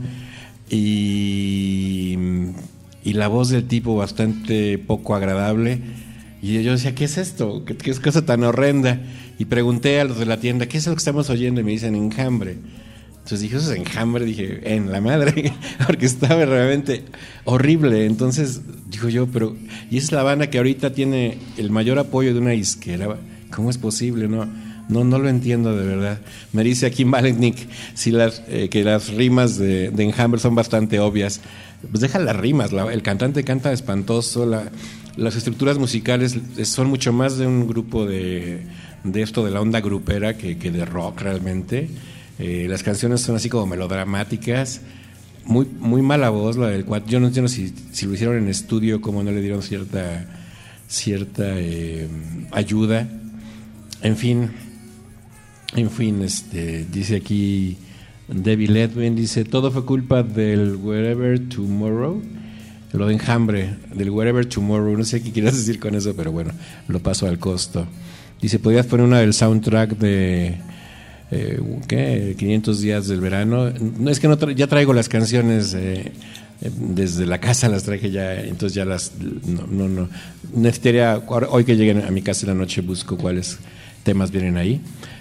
y, y la voz del tipo bastante poco agradable. Y yo decía, ¿qué es esto? ¿Qué, qué es cosa tan horrenda? Y pregunté a los de la tienda, ¿qué es lo que estamos oyendo? Y me dicen, Enjambre. Entonces dije, eso es Enjambre, dije, en la madre, porque estaba realmente horrible. Entonces digo yo, pero, y es la banda que ahorita tiene el mayor apoyo de una disquera, ¿cómo es posible? No, no, no lo entiendo de verdad. Me dice aquí Valentnik si las, eh, que las rimas de, de Enjambre son bastante obvias. Pues deja las rimas, la, el cantante canta espantoso, la, las estructuras musicales son mucho más de un grupo de, de esto de la onda grupera que, que de rock realmente. Eh, las canciones son así como melodramáticas, muy muy mala voz la del cuatro. Yo no entiendo si, si lo hicieron en estudio, como no le dieron cierta cierta eh, ayuda. En fin, en fin, este dice aquí Debbie Edwin, dice, todo fue culpa del Wherever Tomorrow, lo de Enjambre, del Wherever Tomorrow, no sé qué quieras decir con eso, pero bueno, lo paso al costo. Dice, ¿podrías poner una del soundtrack de Eh, ¿qué? quinientos días del verano? No, es que no tra- ya traigo las canciones eh, eh, desde la casa, las traje ya, entonces ya las no, no, no. Necesitaría, hoy que lleguen a mi casa en la noche busco cuáles temas vienen ahí,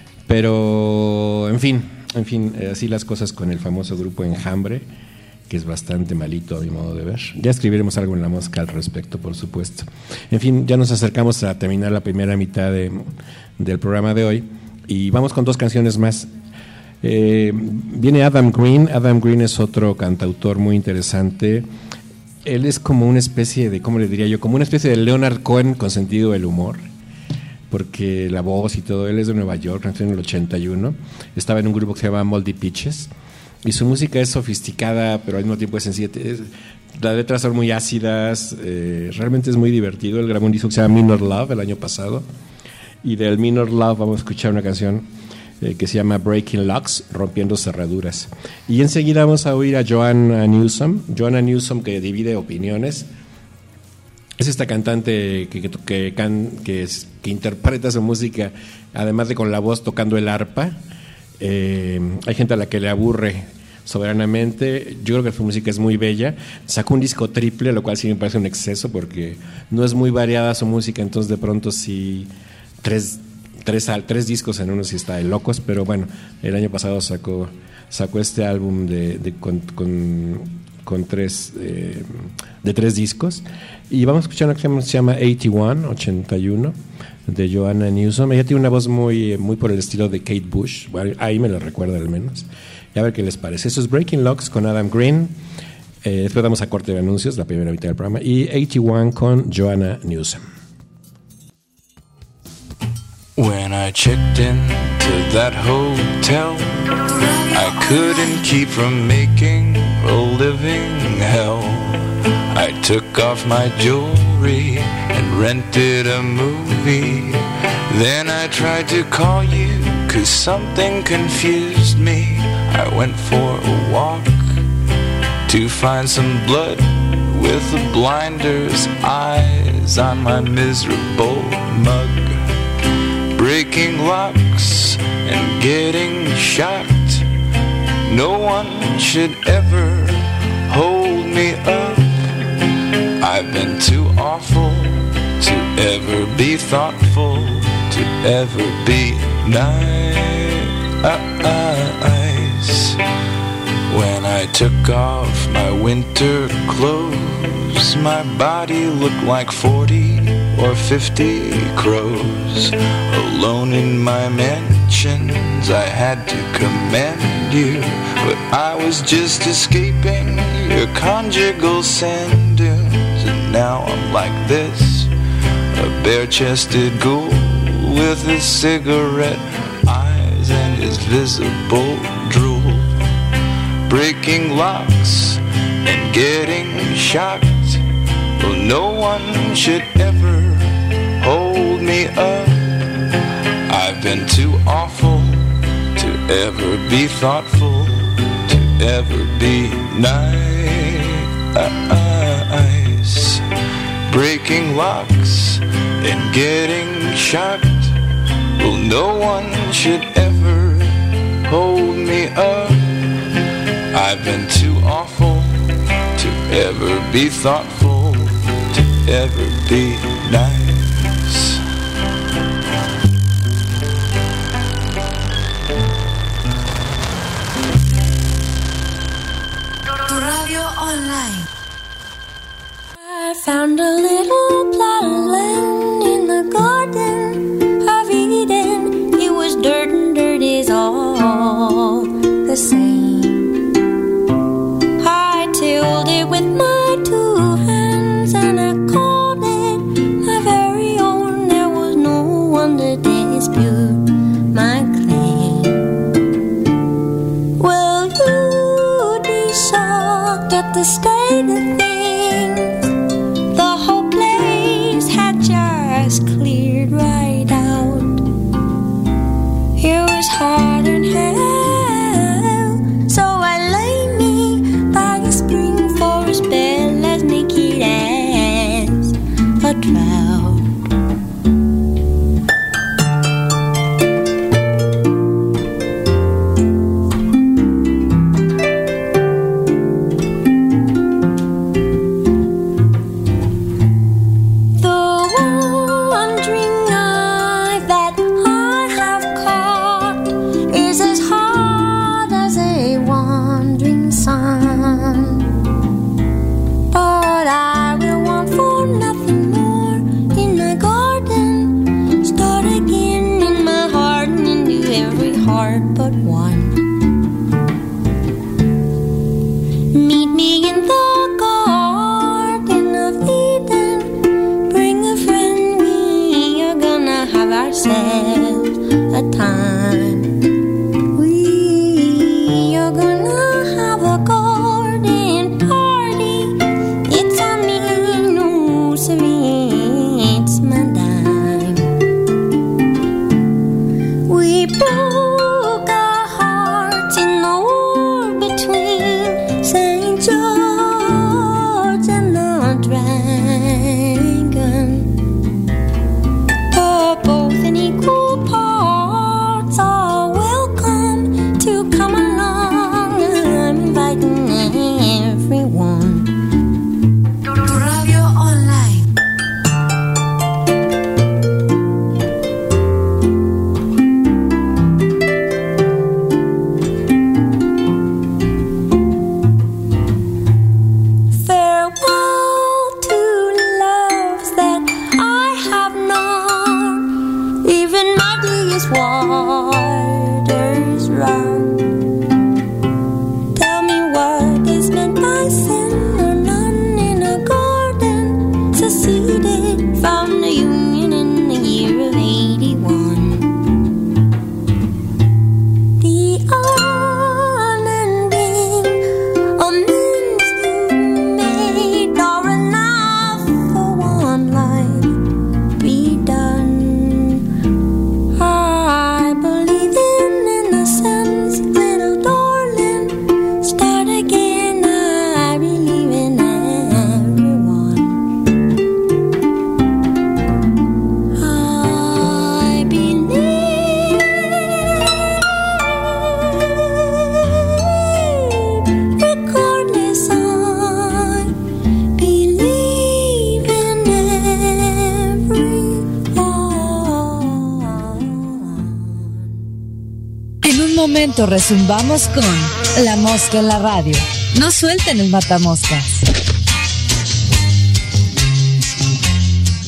pero en fin, en fin, eh, así las cosas con el famoso grupo Enjambre, que es bastante malito a mi modo de ver. Ya escribiremos algo en La Mosca al respecto, por supuesto. En fin, ya nos acercamos a terminar la primera mitad de, del programa de hoy. Y vamos con dos canciones más. Eh, viene Adam Green. Adam Green es otro cantautor muy interesante. Él es como una especie de, ¿cómo le diría yo? Como una especie de Leonard Cohen con sentido del humor, porque la voz y todo. Él es de Nueva York, nació en el ochenta y uno. Estaba en un grupo que se llama Moldy Peaches. Y su música es sofisticada, pero al mismo tiempo es sencilla. Es, las letras son muy ácidas. Eh, realmente es muy divertido. Él grabó un disco que se llama Minor Love el año pasado. Y del Minor Love vamos a escuchar una canción eh, que se llama Breaking Locks, Rompiendo Cerraduras. Y enseguida vamos a oír a Joanna Newsom. Joanna Newsom, que divide opiniones. Es esta cantante que, que, que, can, que, es, que interpreta su música, además de con la voz tocando el arpa. Eh, hay gente a la que le aburre soberanamente. Yo creo que su música es muy bella. Sacó un disco triple, lo cual sí me parece un exceso, porque no es muy variada su música, entonces de pronto sí... Tres, tres, tres discos en uno sí está de locos, pero bueno, el año pasado sacó sacó este álbum de, de con, con, con tres eh, de tres discos. Y vamos a escuchar una que se llama ochenta y uno, de Joanna Newsom. Ella tiene una voz muy, muy por el estilo de Kate Bush, bueno, ahí me lo recuerda al menos. Y a ver qué les parece. Eso es Breaking Locks con Adam Green. Eh, después damos a corte de anuncios, la primera mitad del programa. Y ochenta y uno con Joanna Newsom. When I checked into that hotel, I couldn't keep from making a living hell. I took off my jewelry and rented a movie. Then I tried to call you, cause something confused me. I went for a walk to find some blood with the blinders eyes on my miserable mug. Breaking locks and getting shocked. No one should ever hold me up. I've been too awful to ever be thoughtful, to ever be nice. When I took off my winter clothes, my body looked like forty or fifty crows. Alone in my mansions, I had to command you, but I was just escaping your conjugal sand dunes. And now I'm like this, a bare-chested ghoul with his cigarette eyes and his visible drool, breaking locks and getting shocked. Well, no one should ever hold me up. I've been too awful to ever be thoughtful, to ever be nice. Breaking locks and getting shocked. Well, no one should ever hold me up. I've been too awful to ever be thoughtful, to ever be nice. Tu radio online. I found a little plot of land in the garden of Eden. It was dirt and dirt is all the same. I tilled it with my two hands and I called it my very own. There was no one to dispute my claim. Well, you'd be shocked at the state of things. The whole place had just cleared right out. It was hard and hell, so I lay me by a spring for a spell as naked as a trout. Resumbamos con La Mosca en la radio. No suelten el matamoscas.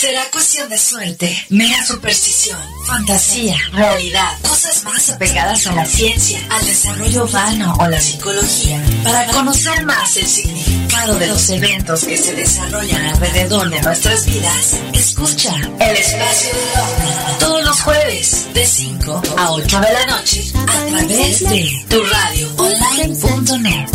Será cuestión de suerte, mera superstición, fantasía, realidad, cosas más apegadas a la ciencia, al desarrollo humano o la psicología. Para conocer más el significado de los eventos que se desarrollan alrededor de nuestras vidas, escucha El Espacio de Lorna todos los jueves de cinco a ocho de la noche a través de tu radio online punto net.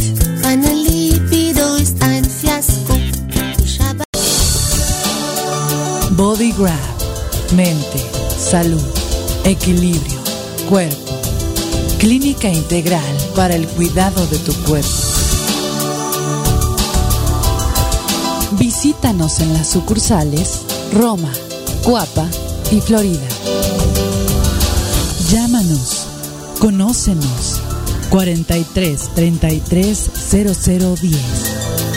Body Grab, mente, salud, equilibrio, cuerpo. Clínica integral para el cuidado de tu cuerpo. Visítanos en las sucursales Roma, Cuapa y Florida. Llámanos, conócenos, cuarenta y tres, treinta y tres, cero cero diez.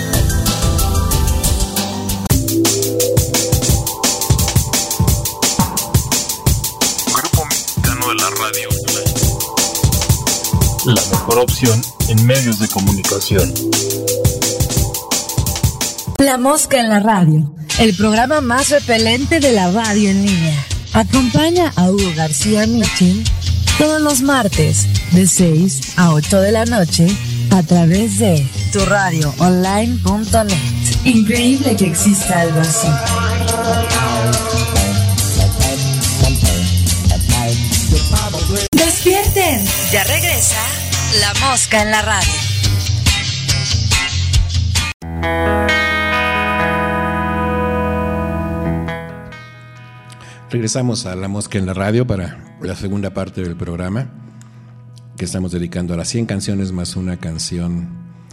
La mejor opción en medios de comunicación. La Mosca en la Radio, el programa más repelente de la radio en línea. Acompaña a Hugo García Michin todos los martes de seis a ocho de la noche a través de tu radio online punto net. Increíble que exista algo así. ¡Despierten! Ya regresa La Mosca en la Radio. Regresamos a La Mosca en la Radio para la segunda parte del programa que estamos dedicando a las cien canciones más una canción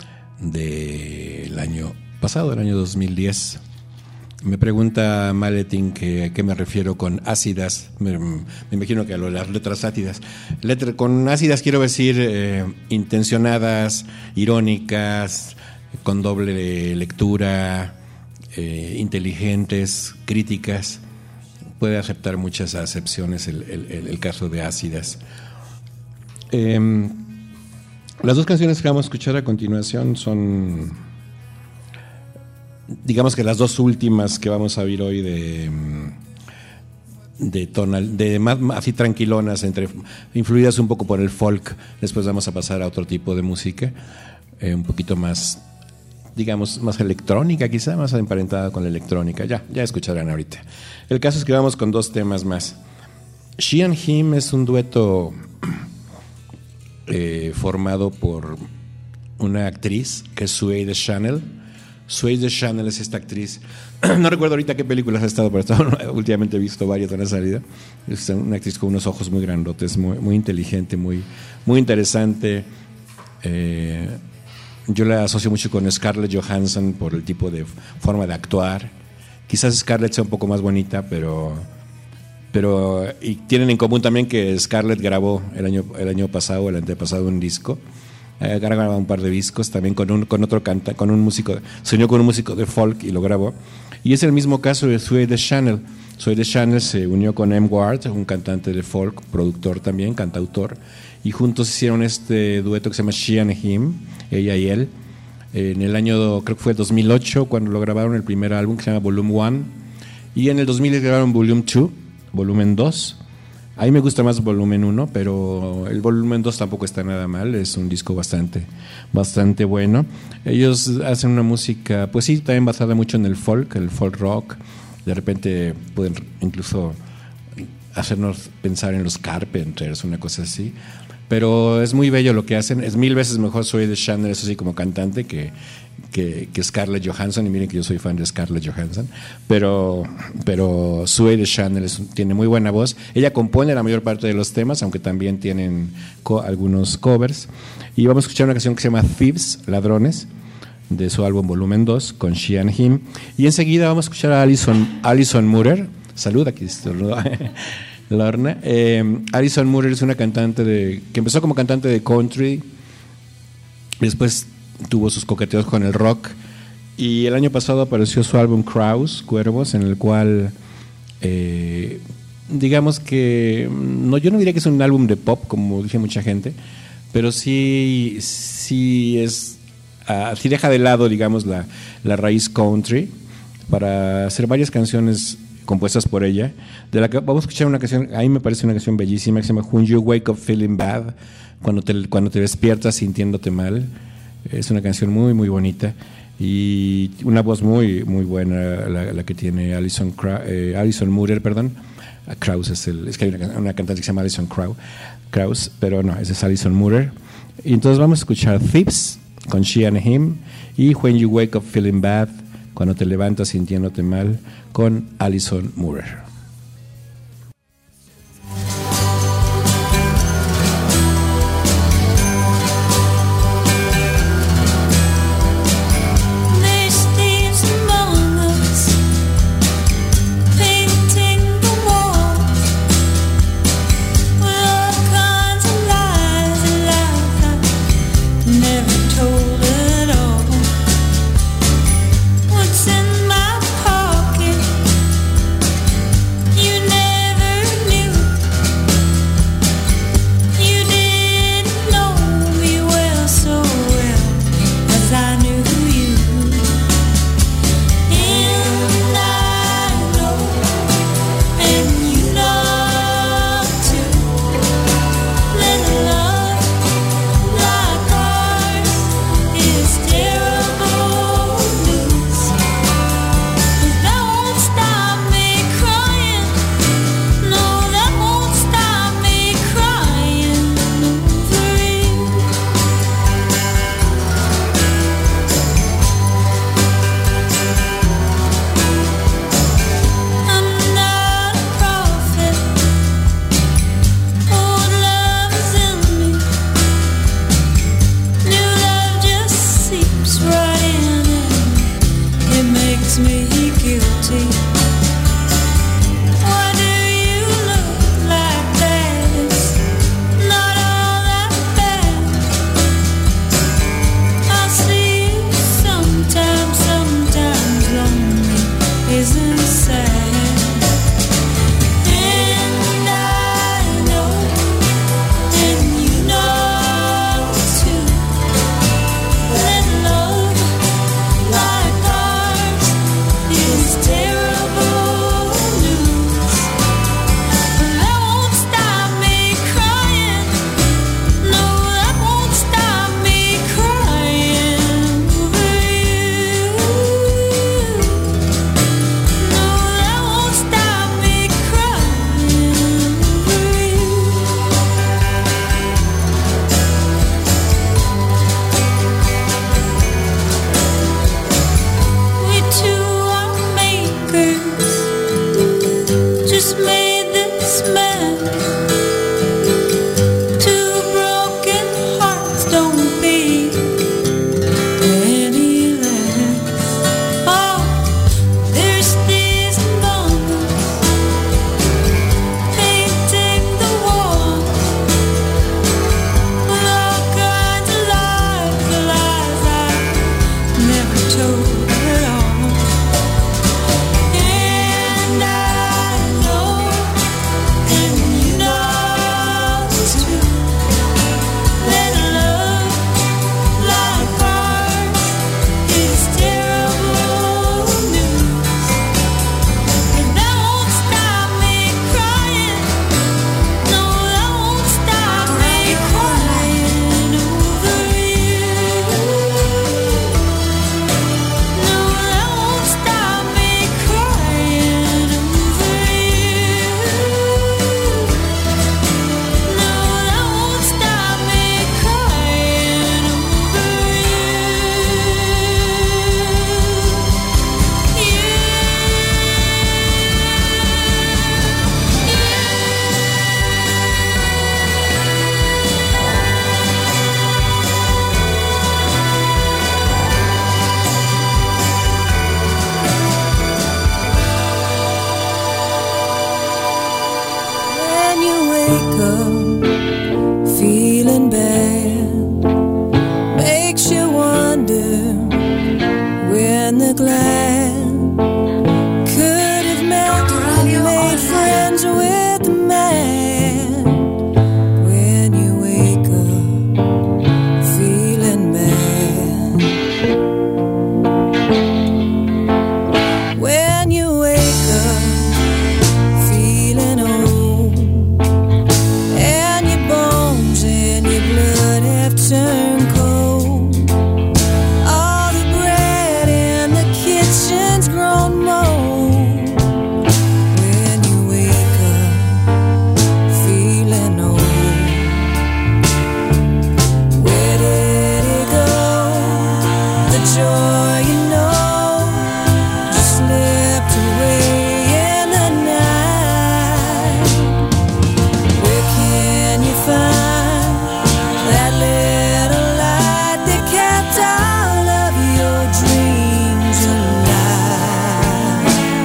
del año pasado, del año dos mil diez. Me pregunta Maletin que a qué me refiero con ácidas. Me, me imagino que a lo de las letras ácidas. Letra, con ácidas quiero decir eh, intencionadas, irónicas, con doble lectura, eh, inteligentes, críticas. Puede aceptar muchas acepciones el, el, el caso de ácidas. Eh, las dos canciones que vamos a escuchar a continuación son, digamos que las dos últimas que vamos a oír hoy de de tonal, de más así tranquilonas, entre influidas un poco por el folk. Después vamos a pasar a otro tipo de música, eh, un poquito más, digamos, más electrónica, quizá más emparentada con la electrónica. Ya, ya escucharán ahorita. El caso es que vamos con dos temas más. She and Him es un dueto eh, formado por una actriz que es Zoe Deschanel. Zoe Deschanel es esta actriz, no recuerdo ahorita qué películas ha estado, pero estado, últimamente he visto varias en la salida. Es una actriz con unos ojos muy grandotes, muy, muy inteligente, muy, muy interesante. Eh, yo la asocio mucho con Scarlett Johansson por el tipo de forma de actuar. Quizás Scarlett sea un poco más bonita, pero, pero y tienen en común también que Scarlett grabó el año, el año pasado, el antepasado, un disco. Eh, grababa un par de discos también con un con otro canta, con un músico, soñó con un músico de folk y lo grabó. Y es el mismo caso de Zoe Deschanel. Zoe Deschanel se unió con M. Ward, un cantante de folk, productor también, cantautor, y juntos hicieron este dueto que se llama She and Him, ella y él, en el año, creo que fue dos mil ocho, cuando lo grabaron el primer álbum que se llama Volume uno, y en el dos mil grabaron Volume dos, Volumen dos. A mí me gusta más Volumen uno, pero el Volumen dos tampoco está nada mal, es un disco bastante, bastante bueno. Ellos hacen una música, pues sí, también basada mucho en el folk, el folk rock. De repente pueden incluso hacernos pensar en los Carpenters, una cosa así. Pero es muy bello lo que hacen, es mil veces mejor Zoe Deschanel, eso sí, como cantante, que, que, que Scarlett Johansson, y miren que yo soy fan de Scarlett Johansson, pero, pero Zoe Deschanel es, tiene muy buena voz. Ella compone la mayor parte de los temas, aunque también tienen co- algunos covers. Y vamos a escuchar una canción que se llama Thieves, Ladrones, de su álbum Volumen dos, con She and Him. Y enseguida vamos a escuchar a Alison, Alison Mutter. Salud, aquí estornudo. Lorna. Eh, Alison Mutter es una cantante de, que empezó como cantante de country, después tuvo sus coqueteos con el rock, y el año pasado apareció su álbum Crows, Cuervos, en el cual eh, digamos que no, yo no diría que es un álbum de pop como dice mucha gente, pero sí, sí es uh, sí deja de lado, digamos, la, la raíz country para hacer varias canciones compuestas por ella, de la que vamos a escuchar una canción, a mí me parece una canción bellísima, que se llama When You Wake Up Feeling Bad, cuando te, cuando te despiertas sintiéndote mal. Es una canción muy, muy bonita y una voz muy, muy buena la, la que tiene Alison, Crow, eh, Alison Moorer, perdón. Krauss es el, es que hay una, una cantante que se llama Alison Crow, Krauss, pero no, ese es Alison Moorer. Y entonces vamos a escuchar Thieves con She and Him y When You Wake Up Feeling Bad, cuando te levantas sintiéndote mal, con Alison Moorer. When you wake up the joy you know just slipped away in the night. Where can you find that little light that kept all of your dreams alive?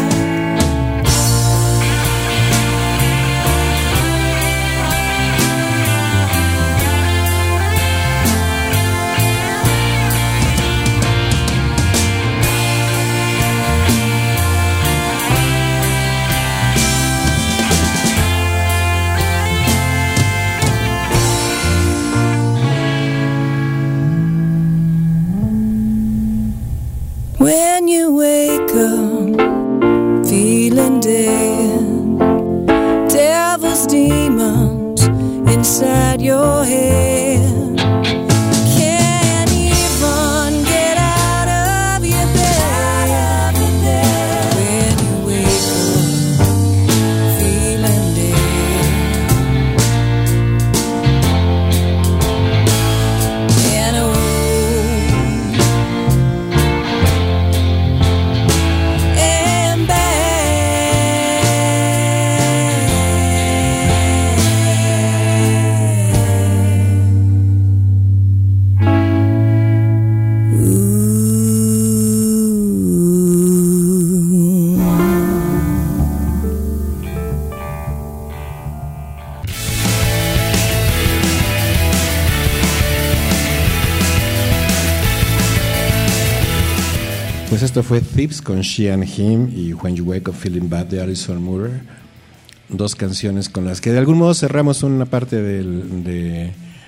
When you wake up feeling dead, devil's demons inside your head can't even get out of your bed. When you wake up feeling dead, and oh, and Pues esto fue Thieves con She and Him y When You Wake Up Feeling Bad de Alison Moore. Dos canciones con las que de algún modo cerramos una parte del, de,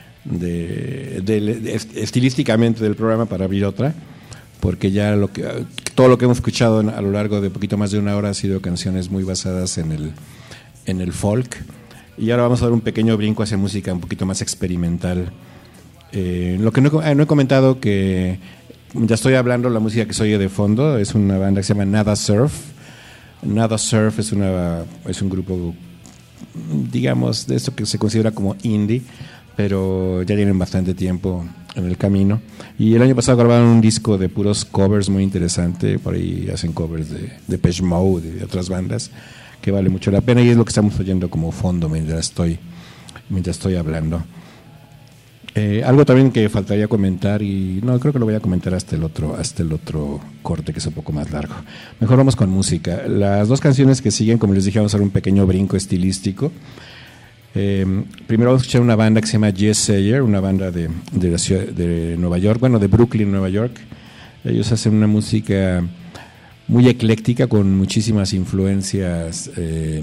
de, de, de, estilísticamente del programa para abrir otra, porque ya lo que, todo lo que hemos escuchado a lo largo de poquito más de una hora ha sido canciones muy basadas en el, en el folk. Y ahora vamos a dar un pequeño brinco hacia música un poquito más experimental. Eh, lo que no, eh, no he comentado que ya estoy hablando, la música que se oye de fondo es una banda que se llama Nada Surf. Nada Surf es, una, es un grupo, digamos, de esto que se considera como indie, pero ya tienen bastante tiempo en el camino. Y el año pasado grabaron un disco de puros covers muy interesante, por ahí hacen covers de Depeche Mode y de otras bandas, que vale mucho la pena y es lo que estamos oyendo como fondo mientras estoy, mientras estoy hablando. Eh, algo también que faltaría comentar y no, creo que lo voy a comentar hasta el otro hasta el otro corte que es un poco más largo. Mejor vamos con música. Las dos canciones que siguen, como les dije, vamos a hacer un pequeño brinco estilístico. Eh, primero vamos a escuchar una banda que se llama Yes Sayer, una banda de, de, la ciudad, de Nueva York, bueno, de Brooklyn, Nueva York. Ellos hacen una música muy ecléctica con muchísimas influencias. Eh,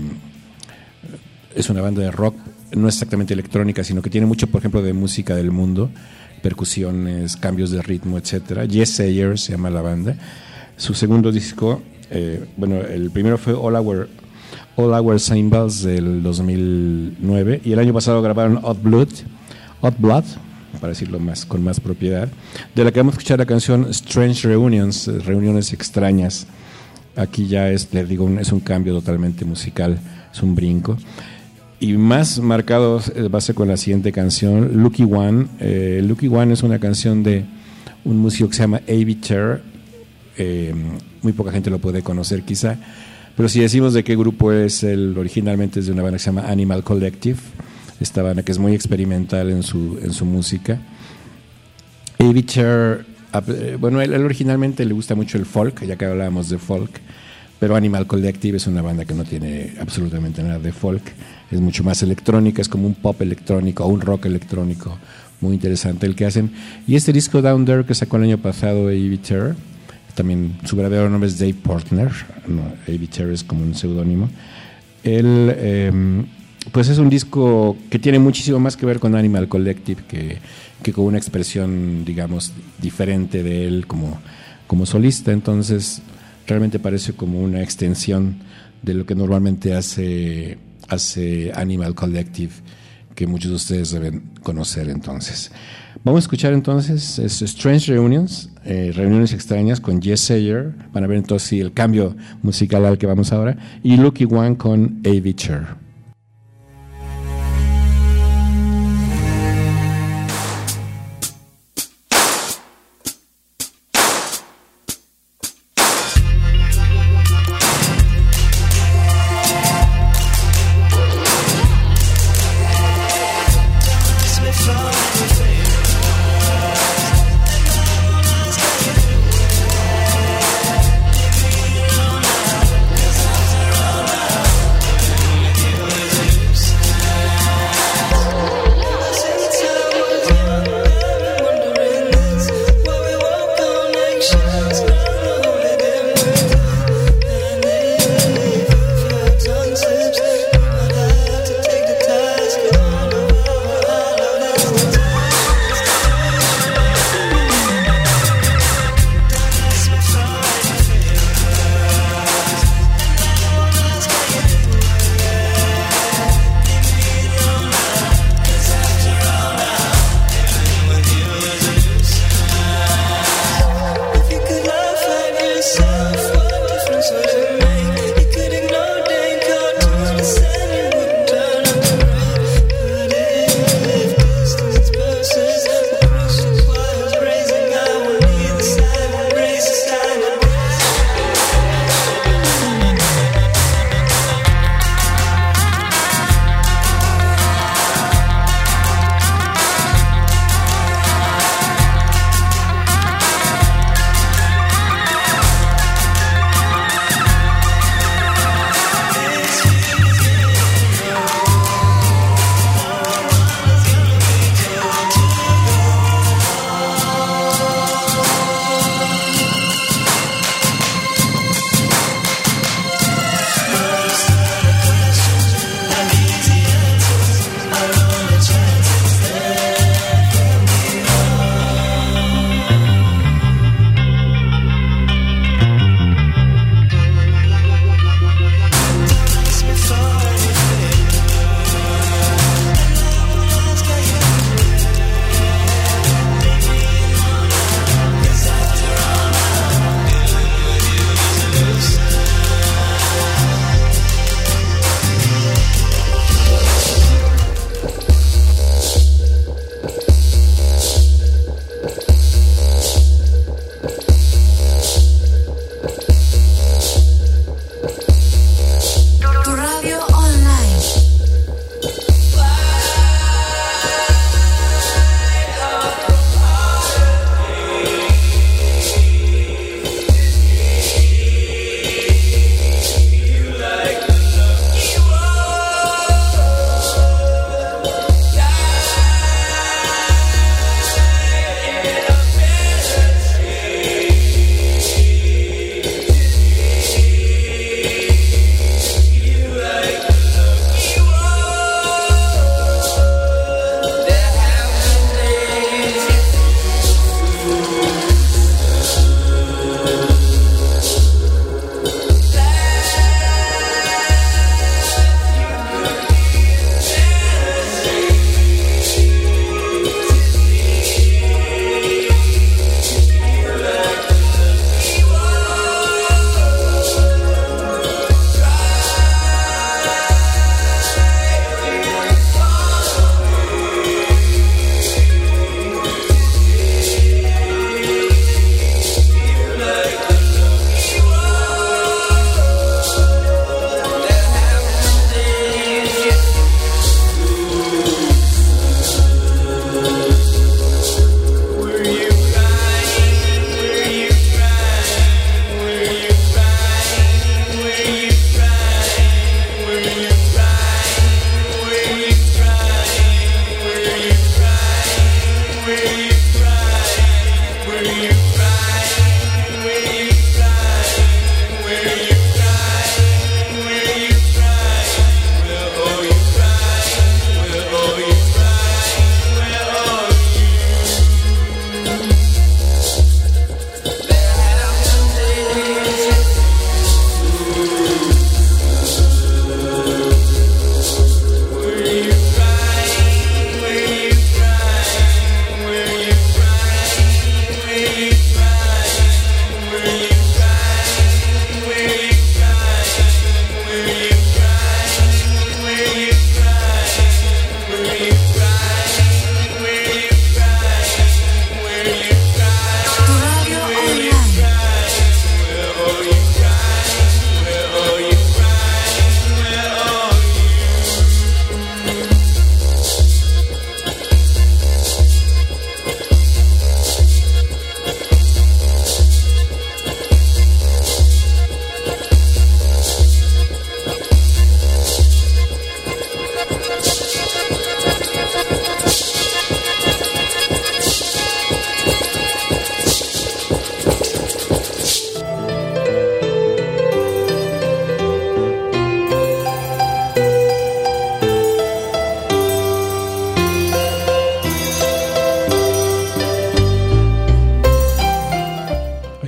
es una banda de rock, no exactamente electrónica, sino que tiene mucho, por ejemplo, de música del mundo, percusiones, cambios de ritmo, etcétera. Yes Sayer se llama la banda. Su segundo disco, eh, bueno, el primero fue All Our, All Our Symbols del dos mil nueve y el año pasado grabaron Odd Blood, Odd Blood, para decirlo más con más propiedad, de la que vamos a escuchar la canción Strange Reunions, reuniones extrañas. Aquí ya es, les digo, un, es un cambio totalmente musical, es un brinco. Y más marcado va a ser con la siguiente canción, Lucky One. Eh, Lucky One es una canción de un músico que se llama Avi Terror. Eh, muy poca gente lo puede conocer quizá, pero si decimos de qué grupo es, él originalmente es de una banda que se llama Animal Collective, esta banda que es muy experimental en su, en su música. Avi Terror, eh, bueno, él, él originalmente le gusta mucho el folk, ya que hablábamos de folk, pero Animal Collective es una banda que no tiene absolutamente nada de folk, es mucho más electrónica, es como un pop electrónico o un rock electrónico muy interesante el que hacen. Y este disco Down There que sacó el año pasado Avi Terror, también su verdadero nombre es Dave Portner, no, Avi Terror es como un seudónimo. Él, eh, pues es un disco que tiene muchísimo más que ver con Animal Collective que, que con una expresión, digamos, diferente de él como, como solista. Entonces realmente parece como una extensión de lo que normalmente hace, hace Animal Collective, que muchos de ustedes deben conocer. Entonces vamos a escuchar entonces es Strange Reunions, eh, reuniones extrañas con Yes Sayer. Van a ver entonces sí, el cambio musical al que vamos ahora, y Lucky One con Avi Terror.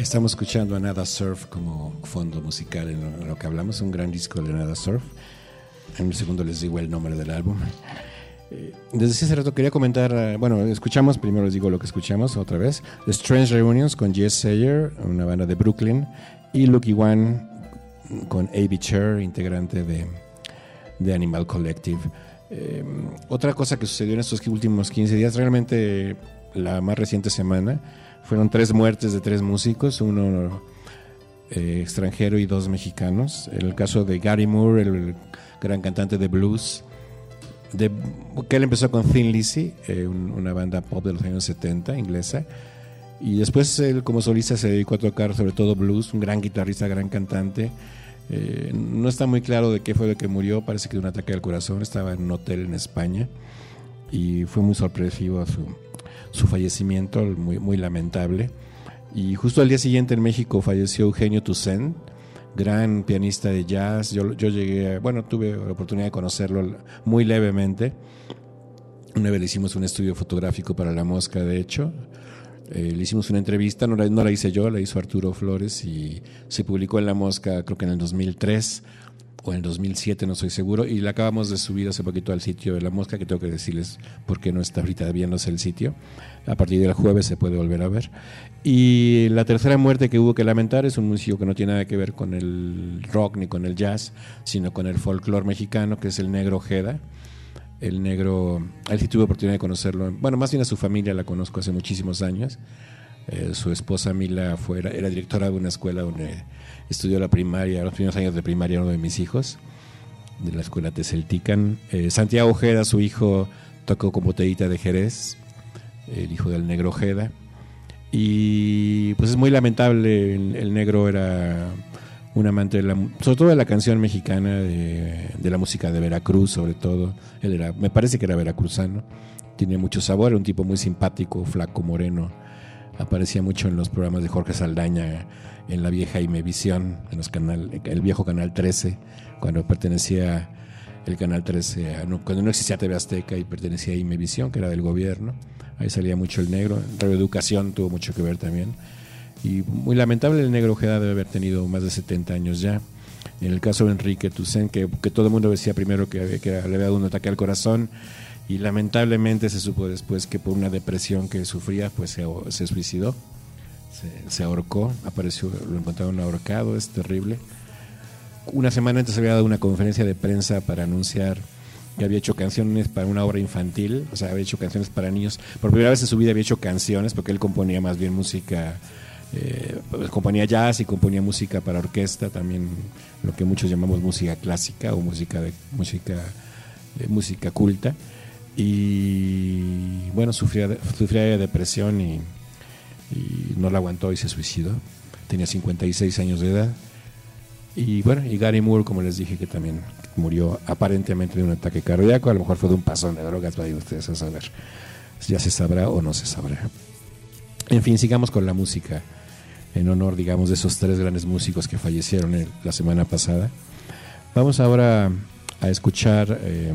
Estamos escuchando a Nada Surf como fondo musical en lo, en lo que hablamos, un gran disco de Nada Surf. En el segundo les digo el nombre del álbum. Eh, desde hace rato quería comentar, uh, bueno, escuchamos, primero les digo lo que escuchamos otra vez, The Strange Reunions con Jess Sayer, una banda de Brooklyn, y Lucky One con A B Cher, integrante de, de Animal Collective. Eh, otra cosa que sucedió en estos últimos quince días, realmente la más reciente semana, fueron tres muertes de tres músicos, uno eh, extranjero y dos mexicanos. En el caso de Gary Moore, el gran cantante de blues, de, que él empezó con Thin Lizzy, eh, un, una banda pop de los años setenta, inglesa, y después él como solista se dedicó a tocar sobre todo blues, un gran guitarrista, gran cantante. Eh, no está muy claro de qué fue lo que murió, parece que de un ataque al corazón, estaba en un hotel en España, y fue muy sorpresivo su... su fallecimiento, muy, muy lamentable. Y justo al día siguiente en México falleció Eugenio Toussaint, gran pianista de jazz. Yo, yo llegué, a, bueno, tuve la oportunidad de conocerlo muy levemente. Una vez le hicimos un estudio fotográfico para La Mosca, de hecho. Eh, le hicimos una entrevista, no la, no la hice yo, la hizo Arturo Flores y se publicó en La Mosca, creo que en el dos mil tres o en el dos mil siete, no estoy seguro, y la acabamos de subir hace poquito al sitio de La Mosca, que tengo que decirles por qué no está ahorita viéndose el sitio. A partir del jueves se puede volver a ver. Y la tercera muerte que hubo que lamentar es un músico que no tiene nada que ver con el rock ni con el jazz, sino con el folclore mexicano, que es el Negro Ojeda. El Negro, a él sí tuve oportunidad de conocerlo, bueno, más bien a su familia la conozco hace muchísimos años. Eh, su esposa Mila fue, era, era directora de una escuela donde estudió la primaria, los primeros años de primaria, uno de mis hijos, de la escuela Teseltican. Eh, Santiago Ojeda, su hijo, tocó con Botellita de Jerez, el hijo del Negro Ojeda. Y pues es muy lamentable, el, el Negro era un amante de la, sobre todo de la canción mexicana, de, de la música de Veracruz, sobre todo. Él era, me parece que era veracruzano, tenía mucho sabor, era un tipo muy simpático, flaco, moreno. Aparecía mucho en los programas de Jorge Saldaña, en la vieja Imevisión, en los canal, el viejo Canal trece, cuando pertenecía el Canal trece, a, no, cuando no existía T V Azteca y pertenecía a Imevisión, que era del gobierno. Ahí salía mucho el Negro. Radio Educación tuvo mucho que ver también. Y muy lamentable, el Negro Ojeda debe haber tenido más de setenta años ya. En el caso de Enrique Toussaint, que, que todo el mundo decía primero que, que le había dado un ataque al corazón, y lamentablemente se supo después que por una depresión que sufría pues se, se suicidó, se, se ahorcó, apareció, lo encontraron ahorcado, es terrible. Una semana antes había dado una conferencia de prensa para anunciar que había hecho canciones para una obra infantil, o sea, había hecho canciones para niños. Por primera vez en su vida había hecho canciones, porque él componía más bien música, eh, componía jazz y componía música para orquesta, también lo que muchos llamamos música clásica o música de música de música culta. Y bueno, sufría de, sufría de depresión y, y no la aguantó y se suicidó. Tenía cincuenta y seis años de edad. Y bueno, y Gary Moore, como les dije, que también murió aparentemente de un ataque cardíaco. A lo mejor fue de un pasón de drogas, vayan ustedes a saber. Ya se sabrá o no se sabrá. En fin, sigamos con la música, en honor, digamos, de esos tres grandes músicos que fallecieron el, la semana pasada. Vamos ahora a escuchar eh,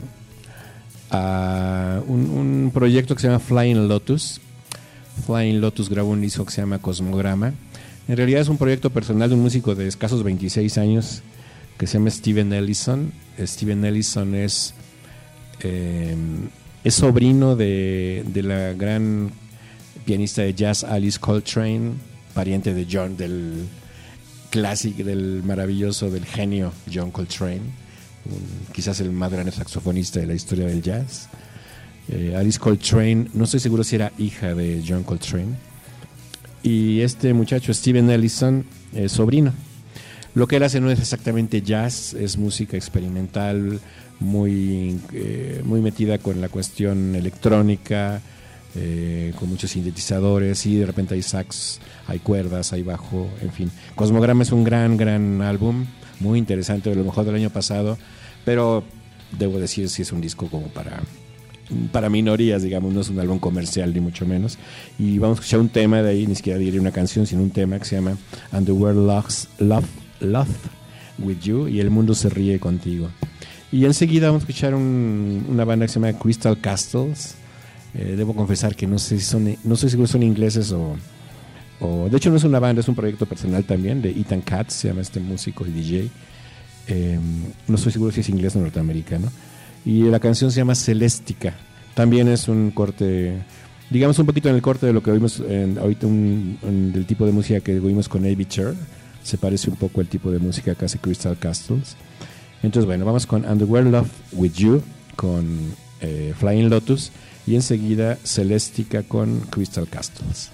a un, un proyecto que se llama Flying Lotus. Flying Lotus grabó un disco que se llama Cosmograma. En realidad es un proyecto personal de un músico de escasos veintiséis años que se llama Steven Ellison. Steven Ellison es, eh, es sobrino de, de la gran pianista de jazz Alice Coltrane, pariente de John, del clásico, del maravilloso, del genio John Coltrane, un, quizás el más grande saxofonista de la historia del jazz. Eh, Alice Coltrane, no estoy seguro si era hija de John Coltrane. Y este muchacho Steven Ellison es sobrino. Lo que él hace no es exactamente jazz, es música experimental, muy, eh, muy metida con la cuestión electrónica, eh, con muchos sintetizadores, y de repente hay sax, hay cuerdas, hay bajo, en fin. Cosmograma es un gran, gran álbum, muy interesante, de lo mejor del año pasado, pero debo decir si es un disco como para... para minorías, digamos, no es un álbum comercial ni mucho menos. Y vamos a escuchar un tema de ahí, ni siquiera diré una canción, sino un tema que se llama And the World Loves Love, Love With You, y el mundo se ríe contigo. Y enseguida vamos a escuchar un, una banda que se llama Crystal Castles. Eh, debo confesar que no sé si son, no estoy seguro si son ingleses o, o de hecho no es una banda, es un proyecto personal también de Ethan Katz, se llama este músico y D J. Eh, no estoy seguro si es inglés o norteamericano. Y la canción se llama Celestica. También es un corte, digamos un poquito en el corte de lo que oímos en, ahorita, un, un, del tipo de música que oímos con A B Cher. Se parece un poco al tipo de música que hace Crystal Castles. Entonces, bueno, vamos con Underwear Love With You con eh, Flying Lotus y enseguida Celestica con Crystal Castles.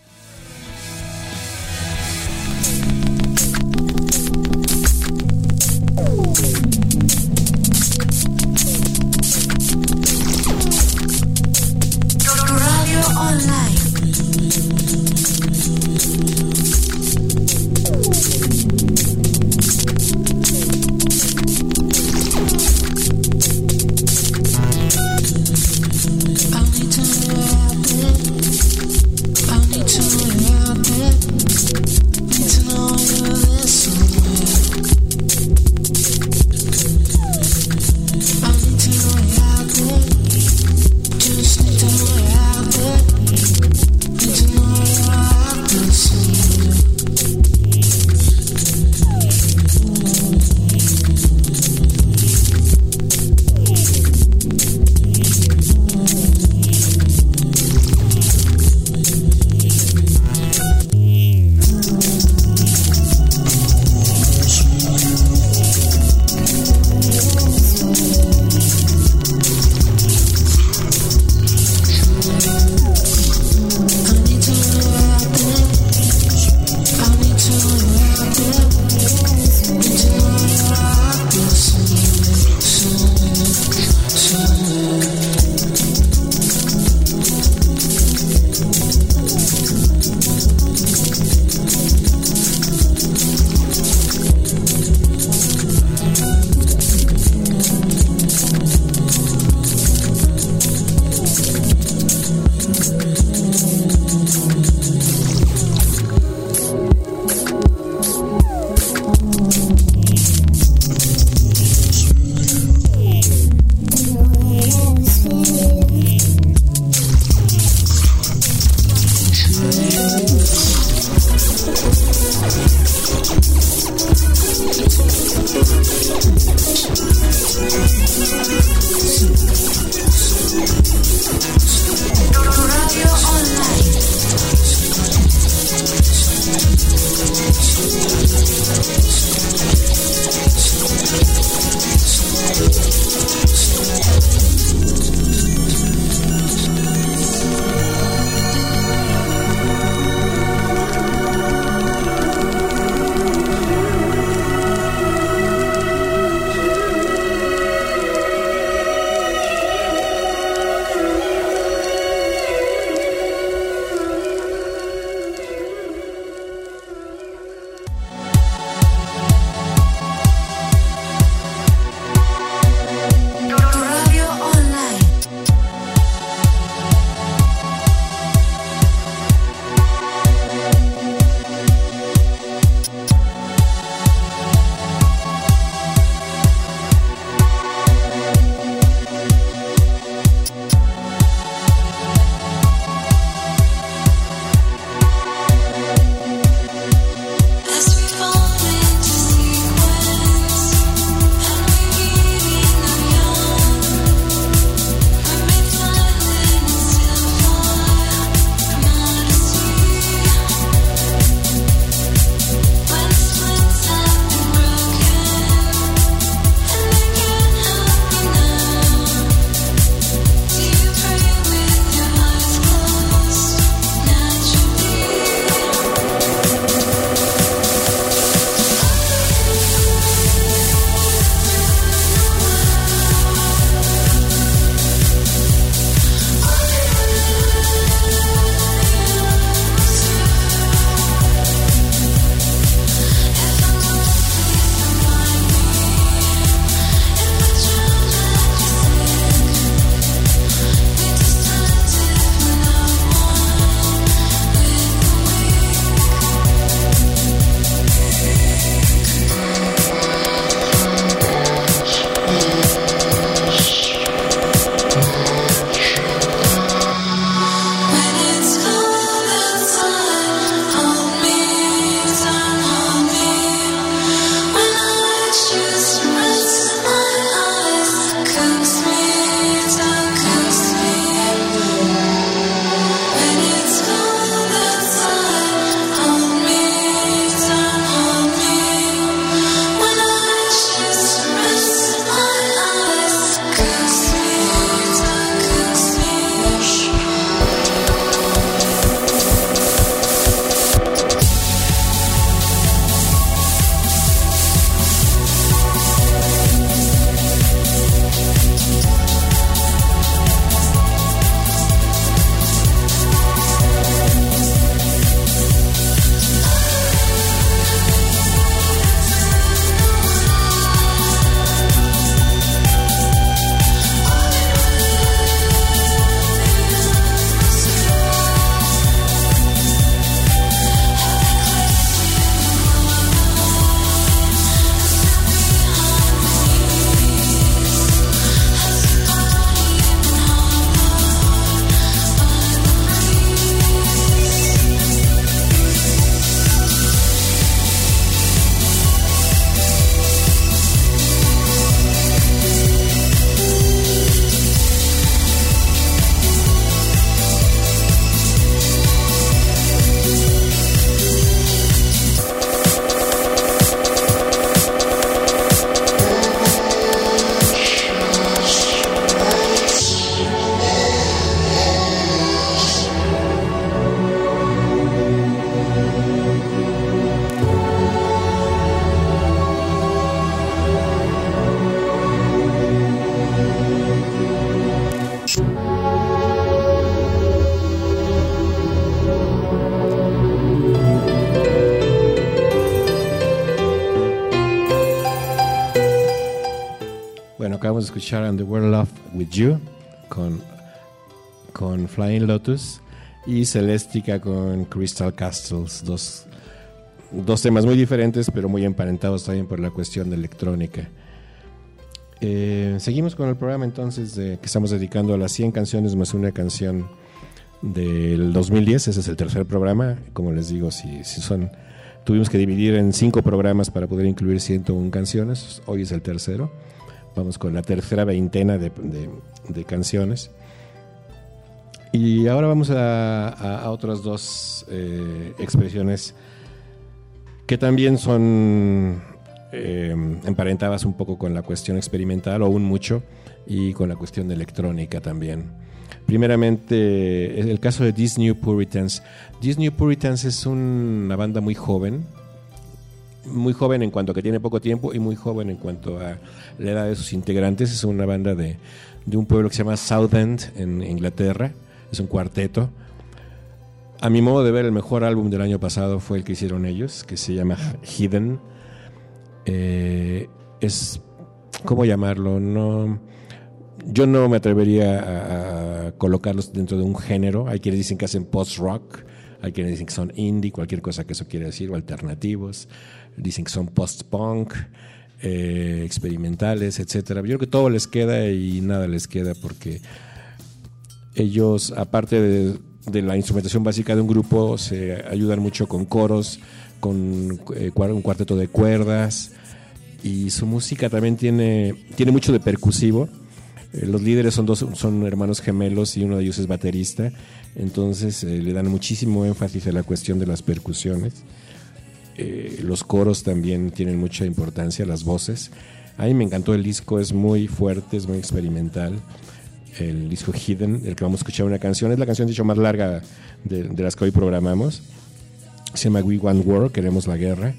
Radio Online. acabamos de escuchar And the World Love With You con, con Flying Lotus y Celestica con Crystal Castles, dos, dos temas muy diferentes pero muy emparentados también por la cuestión de electrónica. Eh, seguimos con el programa entonces de, que estamos dedicando a las cien canciones más una canción del dos mil diez. Ese es el tercer programa. Como les digo, si, si son tuvimos que dividir en cinco programas para poder incluir ciento una canciones. Hoy es el tercero. Vamos con la tercera veintena de, de, de canciones. Y ahora vamos a, a, a otras dos eh, expresiones que también son eh, emparentadas un poco con la cuestión experimental, o un mucho, y con la cuestión electrónica también. Primeramente, el caso de These New Puritans. These New Puritans es una banda muy joven, muy joven en cuanto a que tiene poco tiempo y muy joven en cuanto a la edad de sus integrantes. Es una banda de, de un pueblo que se llama Southend en Inglaterra. Es un cuarteto. A mi modo de ver, el mejor álbum del año pasado fue el que hicieron ellos, que se llama Hidden. Eh, es, ¿cómo llamarlo? No, yo no me atrevería a, a colocarlos dentro de un género. Hay quienes dicen que hacen post-rock, hay quienes dicen que son indie, cualquier cosa que eso quiera decir, o alternativos. Dicen que son post-punk, eh, experimentales, etcétera. Yo creo que todo les queda y nada les queda, porque ellos, aparte de, de la instrumentación básica de un grupo, se ayudan mucho con coros, con eh, un cuarteto de cuerdas, y su música también tiene, tiene mucho de percusivo. Eh, los líderes son dos, son hermanos gemelos y uno de ellos es baterista, entonces eh, le dan muchísimo énfasis a la cuestión de las percusiones. Eh, los coros también tienen mucha importancia, las voces. A mí me encantó el disco, es muy fuerte, es muy experimental. El disco Hidden, el que vamos a escuchar una canción, es la canción de hecho más larga de, de las que hoy programamos. Se llama We Want War, queremos la guerra.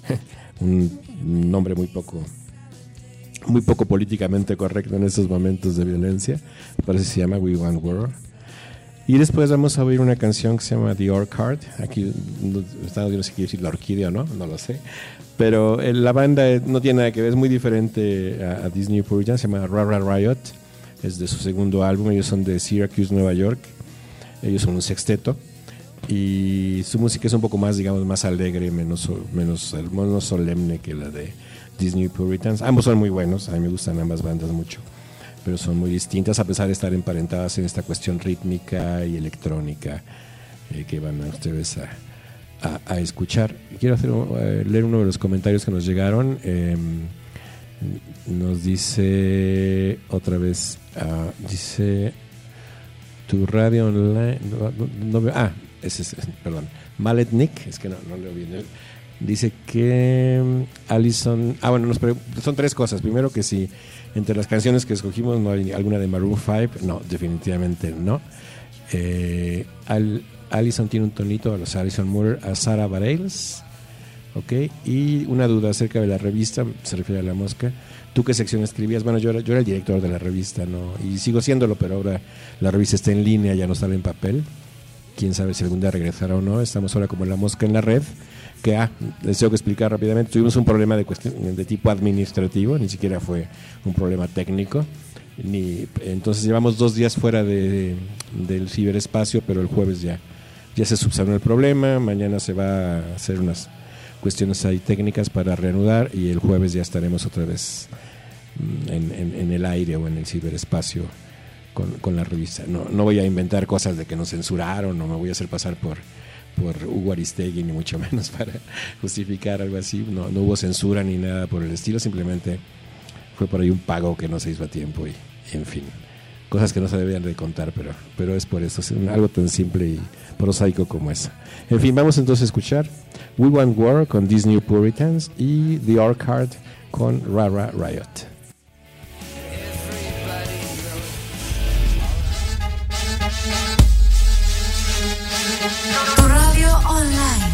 Un nombre muy poco muy poco políticamente correcto en estos momentos de violencia. Parece que se llama We Want War. Y después vamos a oír una canción que se llama The Orchard. Aquí no, no sé si quiere decir la orquídea o no, no lo sé. Pero el, la banda no tiene nada que ver, es muy diferente a, a These New Puritans. Se llama Rara Riot. Es de su segundo álbum. Ellos son de Syracuse, Nueva York. Ellos son un sexteto. Y su música es un poco más, digamos, más alegre, menos, menos, menos solemne que la de These New Puritans. Ambos son muy buenos. A mí me gustan ambas bandas mucho, pero son muy distintas a pesar de estar emparentadas en esta cuestión rítmica y electrónica eh, que van a ustedes a, a, a escuchar. Quiero hacer, uh, leer uno de los comentarios que nos llegaron. Eh, nos dice otra vez, uh, dice tu radio online, no, no, no, ah, ese es, perdón, Maletnik, es que no, no leo bien. Dice que Allison, ah bueno, nos pre- son tres cosas. Primero, que si entre las canciones que escogimos no hay alguna de Maroon cinco. No, definitivamente no. eh, Al, Allison tiene un tonito a los Allison Moore, a Sarah Bareilles. Ok, y una duda acerca de la revista, se refiere a La Mosca. ¿Tú qué sección escribías? Bueno, yo era, yo era el director de la revista, ¿no? Y sigo siéndolo, pero ahora la revista está en línea, ya no sale en papel. Quién sabe si algún día regresará o no. Estamos ahora como La Mosca en la red. Que ah, les tengo que explicar rápidamente. Tuvimos un problema de, cuestión, de tipo administrativo, ni siquiera fue un problema técnico. Ni, entonces llevamos dos días fuera de, del ciberespacio, pero el jueves ya, ya se subsanó el problema. Mañana se va a hacer unas cuestiones ahí técnicas para reanudar, y el jueves ya estaremos otra vez en, en, en el aire o en el ciberespacio con, con la revista. No, no voy a inventar cosas de que nos censuraron, no me voy a hacer pasar por por Hugo Aristegui, ni mucho menos para justificar algo así. No, no hubo censura ni nada por el estilo, simplemente fue por ahí un pago que no se hizo a tiempo y, en fin, cosas que no se debían de contar, pero, pero es por eso, es algo tan simple y prosaico como eso. En fin, vamos entonces a escuchar We Want War con These New Puritans y The Orchard con Rara Riot. Online.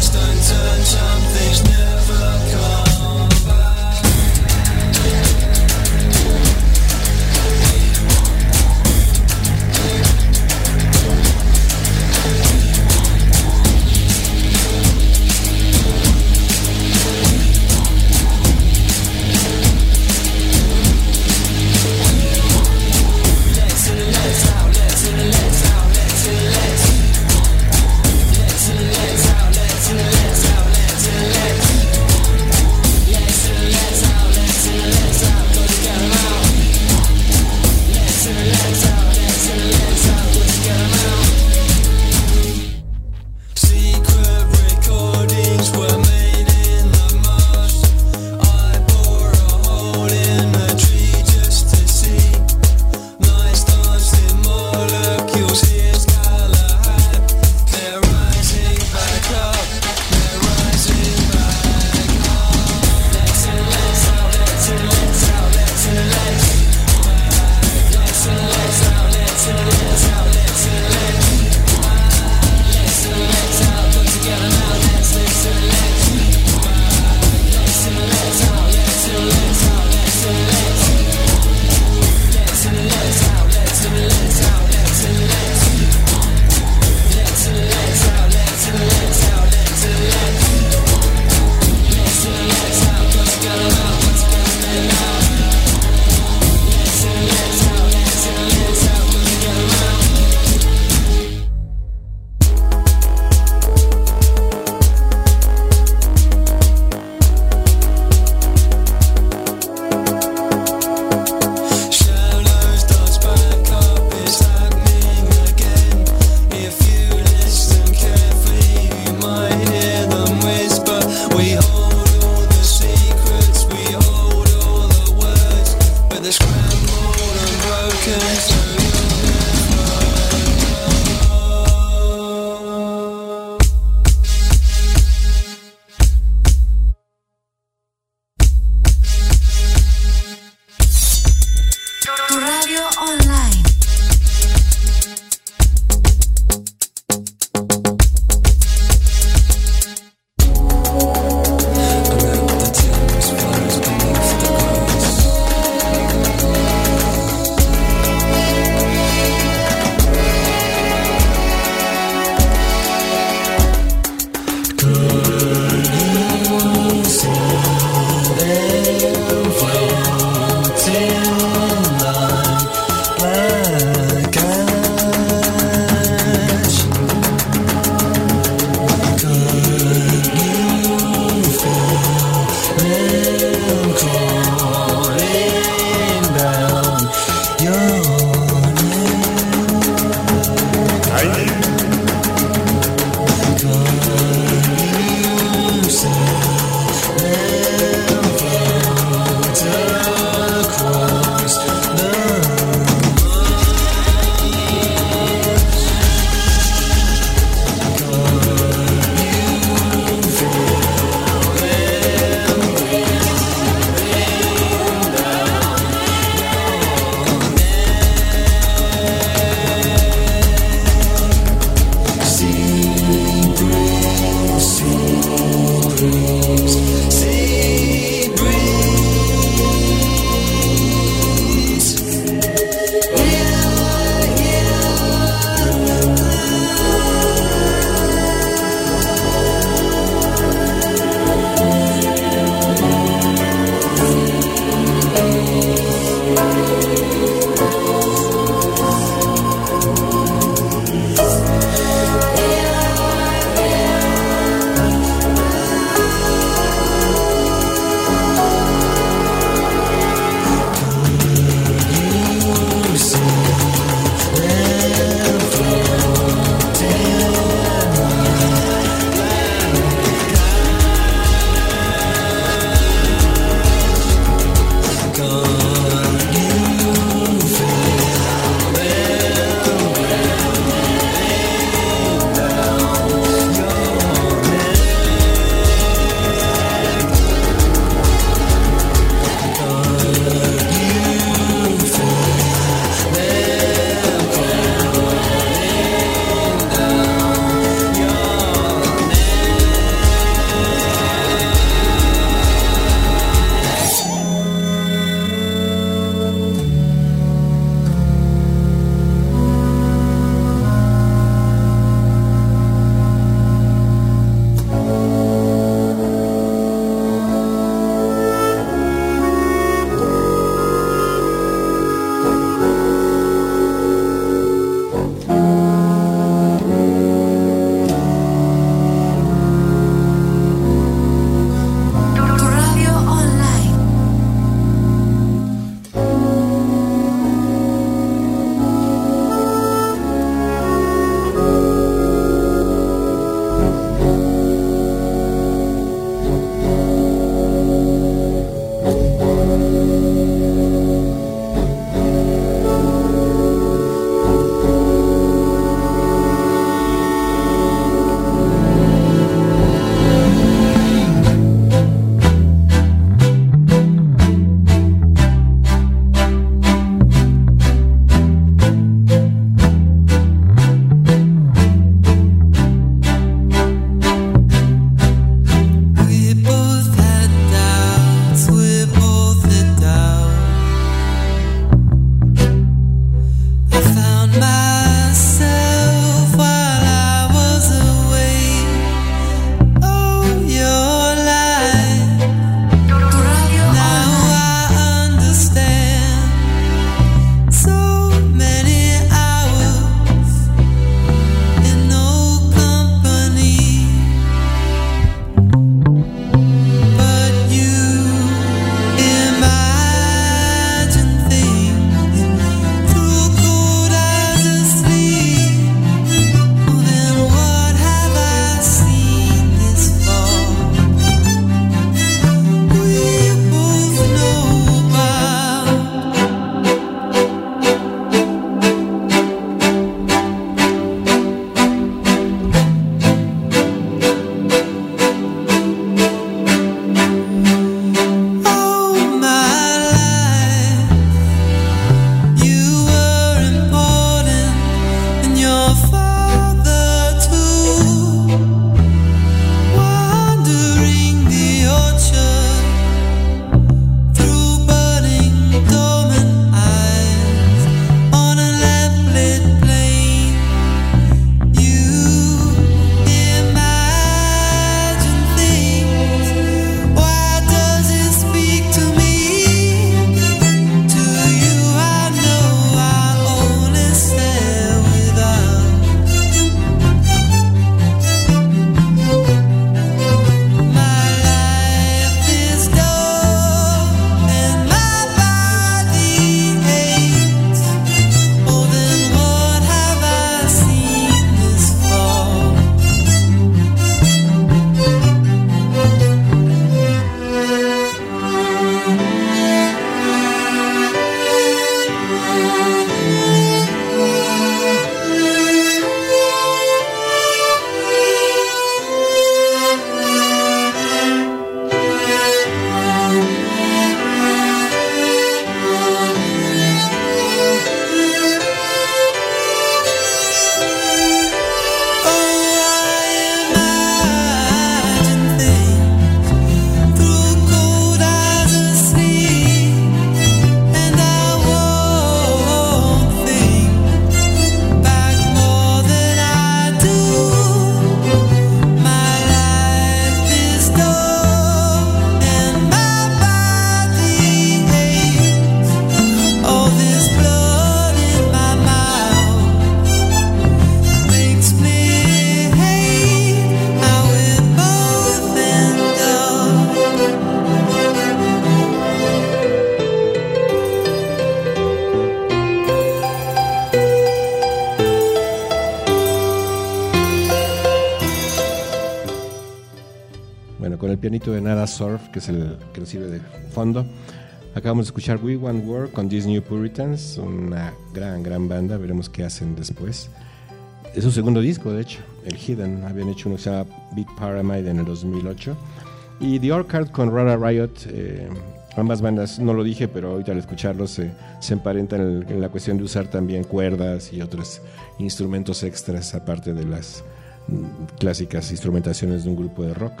el pianito de Nada Surf, que es el que nos sirve de fondo. Acabamos de escuchar We Want War con These New Puritans, una gran, gran banda. Veremos qué hacen después. Es su segundo disco, de hecho, el Hidden. Habían hecho uno que se llama Beat Pyramid en el dos mil ocho. Y The Orchard con Rara Riot. Eh, ambas bandas, no lo dije, pero ahorita al escucharlos se, se emparentan en, en la cuestión de usar también cuerdas y otros instrumentos extras, aparte de las mm, clásicas instrumentaciones de un grupo de rock.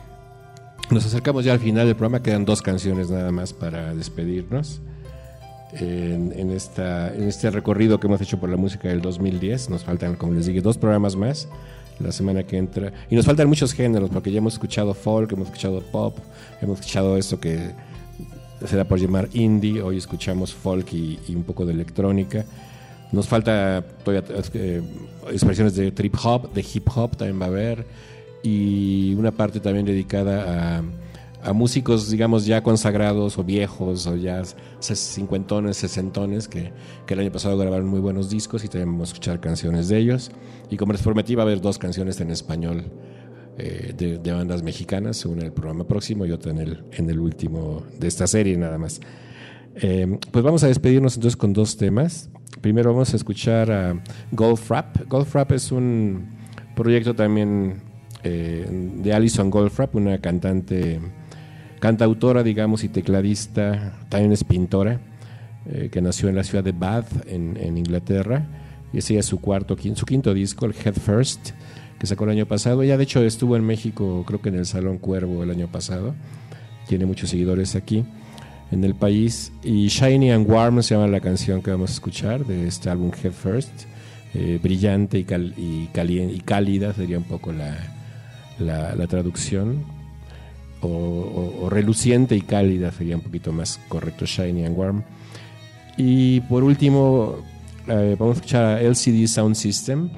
Nos acercamos ya al final del programa, quedan dos canciones nada más para despedirnos. En, en, esta, en este recorrido que hemos hecho por la música del dos mil diez, nos faltan, como les dije, dos programas más la semana que entra. Y nos faltan muchos géneros, porque ya hemos escuchado folk, hemos escuchado pop, hemos escuchado esto que se da por llamar indie. Hoy escuchamos folk y, y un poco de electrónica. Nos falta todavía eh, expresiones de trip hop, de hip hop también va a haber, y una parte también dedicada a, a músicos, digamos, ya consagrados o viejos o ya cincuentones, sesentones que, que el año pasado grabaron muy buenos discos, y también vamos a escuchar canciones de ellos. Y como les prometí, va a haber dos canciones en español eh, de, de bandas mexicanas, una en el programa próximo y otra en el, en el último de esta serie nada más. Eh, pues vamos a despedirnos entonces con dos temas. Primero vamos a escuchar a Goldfrapp. Goldfrapp es un proyecto también eh, de Alison Goldfrapp, una cantante, cantautora, digamos, y tecladista, también es pintora, eh, que nació en la ciudad de Bath, en, en Inglaterra, y ese es su cuarto, su quinto disco, el Head First, que sacó el año pasado. Ella de hecho estuvo en México, creo que en el Salón Cuervo el año pasado, tiene muchos seguidores aquí en el país. Y Shiny and Warm se llama la canción que vamos a escuchar de este álbum Head First. Eh, brillante y, cal, y, calien, y cálida sería un poco la, la, la traducción, o, o, o reluciente y cálida sería un poquito más correcto, Shiny and Warm. Y por último eh, vamos a escuchar a L C D Sound System.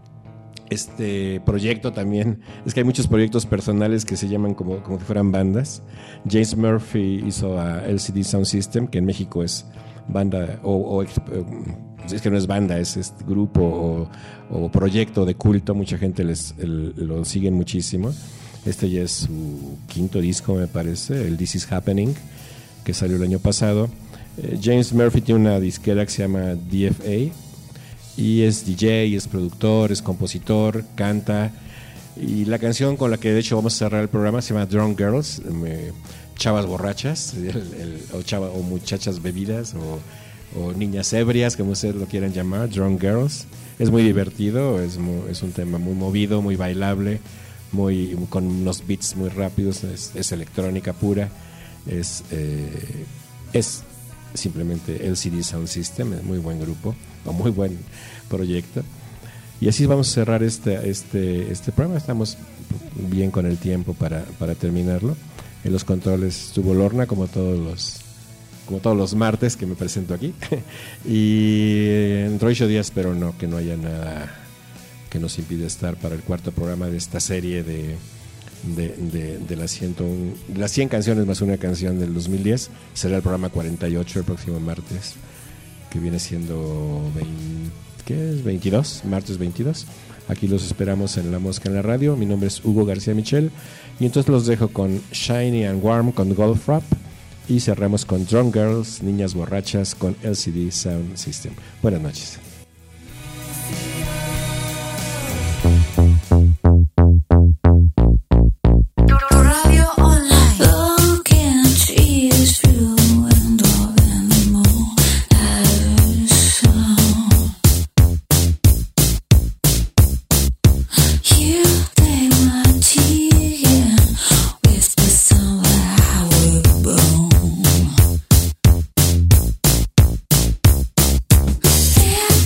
Este proyecto también, es que hay muchos proyectos personales que se llaman como, como si fueran bandas. James Murphy hizo a L C D Sound System, que en México es banda, o, o es que no es banda, es este grupo o, o proyecto de culto. Mucha gente les, el, lo siguen muchísimo. Este ya es su quinto disco, me parece, el This Is Happening, que salió el año pasado. eh, James Murphy tiene una disquera que se llama D F A, y es D J, es productor, es compositor, canta. Y la canción con la que de hecho vamos a cerrar el programa se llama Drunk Girls, eh, chavas borrachas, el, el, o, chava, o muchachas bebidas, o, o niñas ebrias, como ustedes lo quieran llamar. Drunk Girls es muy divertido, es, muy, es un tema muy movido, muy bailable, muy, con unos beats muy rápidos, es, es electrónica pura, es, eh, es simplemente L C D Sound System, es muy buen grupo, o muy buen proyecto. Y así vamos a cerrar este, este, este programa. Estamos bien con el tiempo para, para terminarlo. En los controles estuvo Lorna, como todos los como todos los martes que me presento aquí. Y dentro de ocho días espero no, que no haya nada que nos impida estar para el cuarto programa de esta serie de, de, de, de, las, ciento uno, de las cien canciones más una canción del dos mil diez. Será el programa cuarenta y ocho el próximo martes, que viene siendo veinte, ¿qué es? veintidós, martes veintidós. Aquí los esperamos en La Mosca en la Radio. Mi nombre es Hugo García Michel, y entonces los dejo con Shiny and Warm con Goldfrapp, y cerramos con Drunk Girls, niñas borrachas, con L C D Sound System. Buenas noches. Yeah.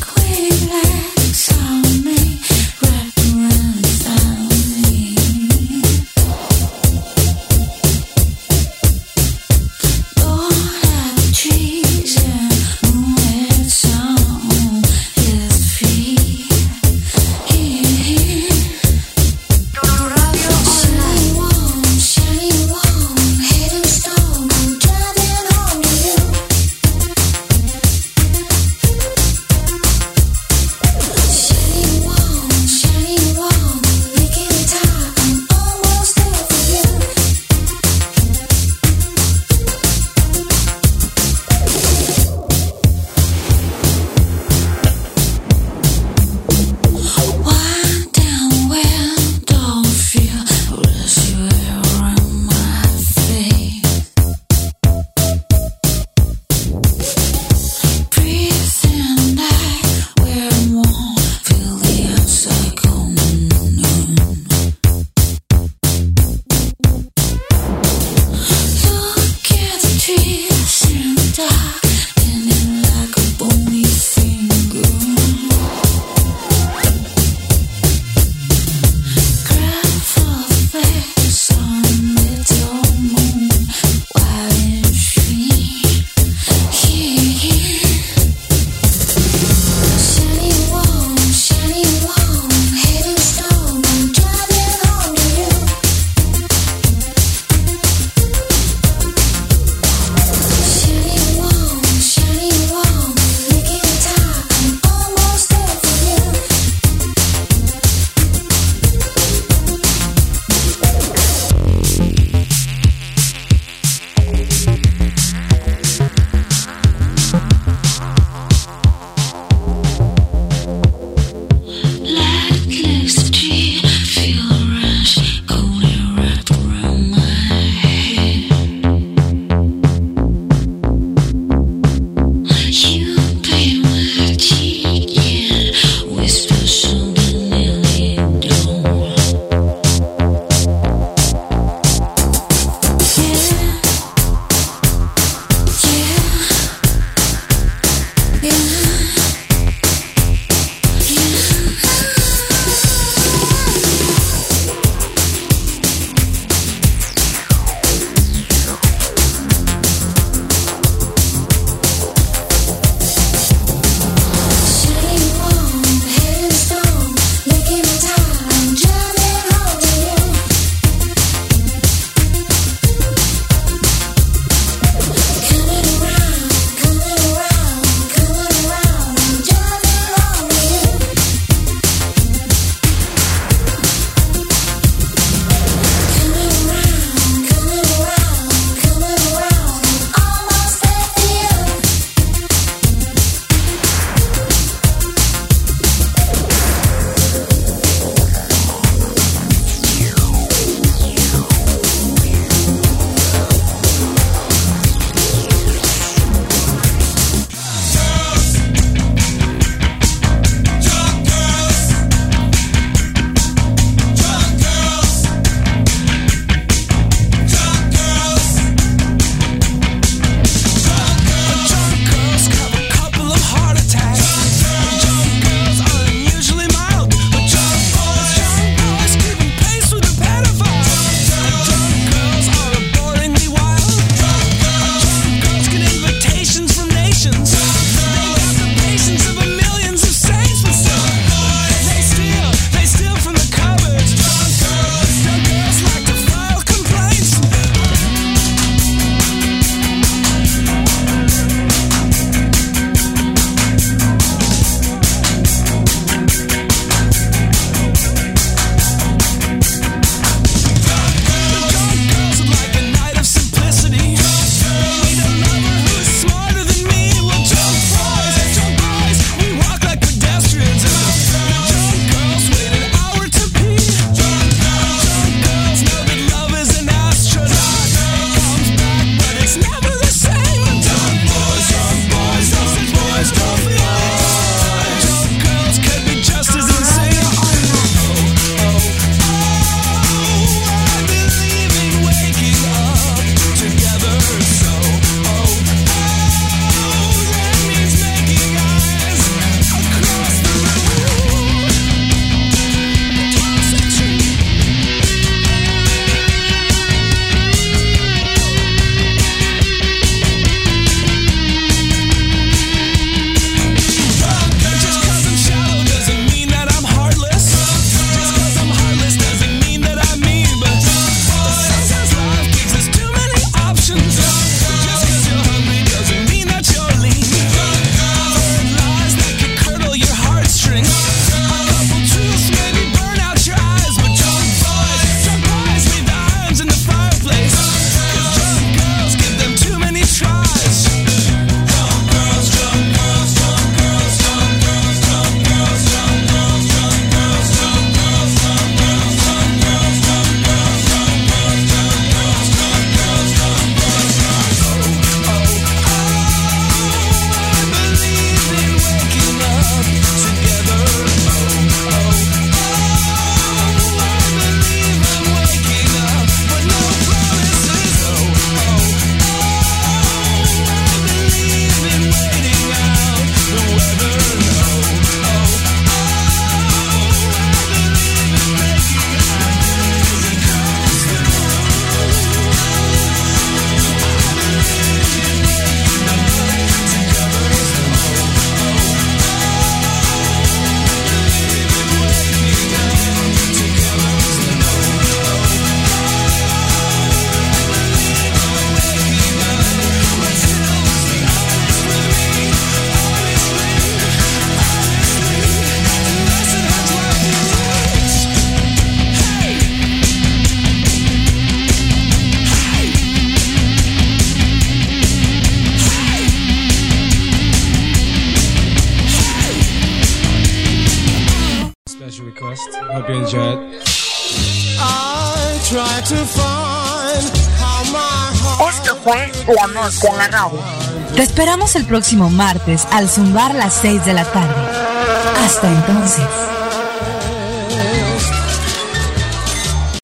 special request. Hope you enjoy it. I try to find how my heart. Esto fue La Mosca en la Radio. Te esperamos el próximo martes al zumbar las seis de la tarde. Hasta entonces.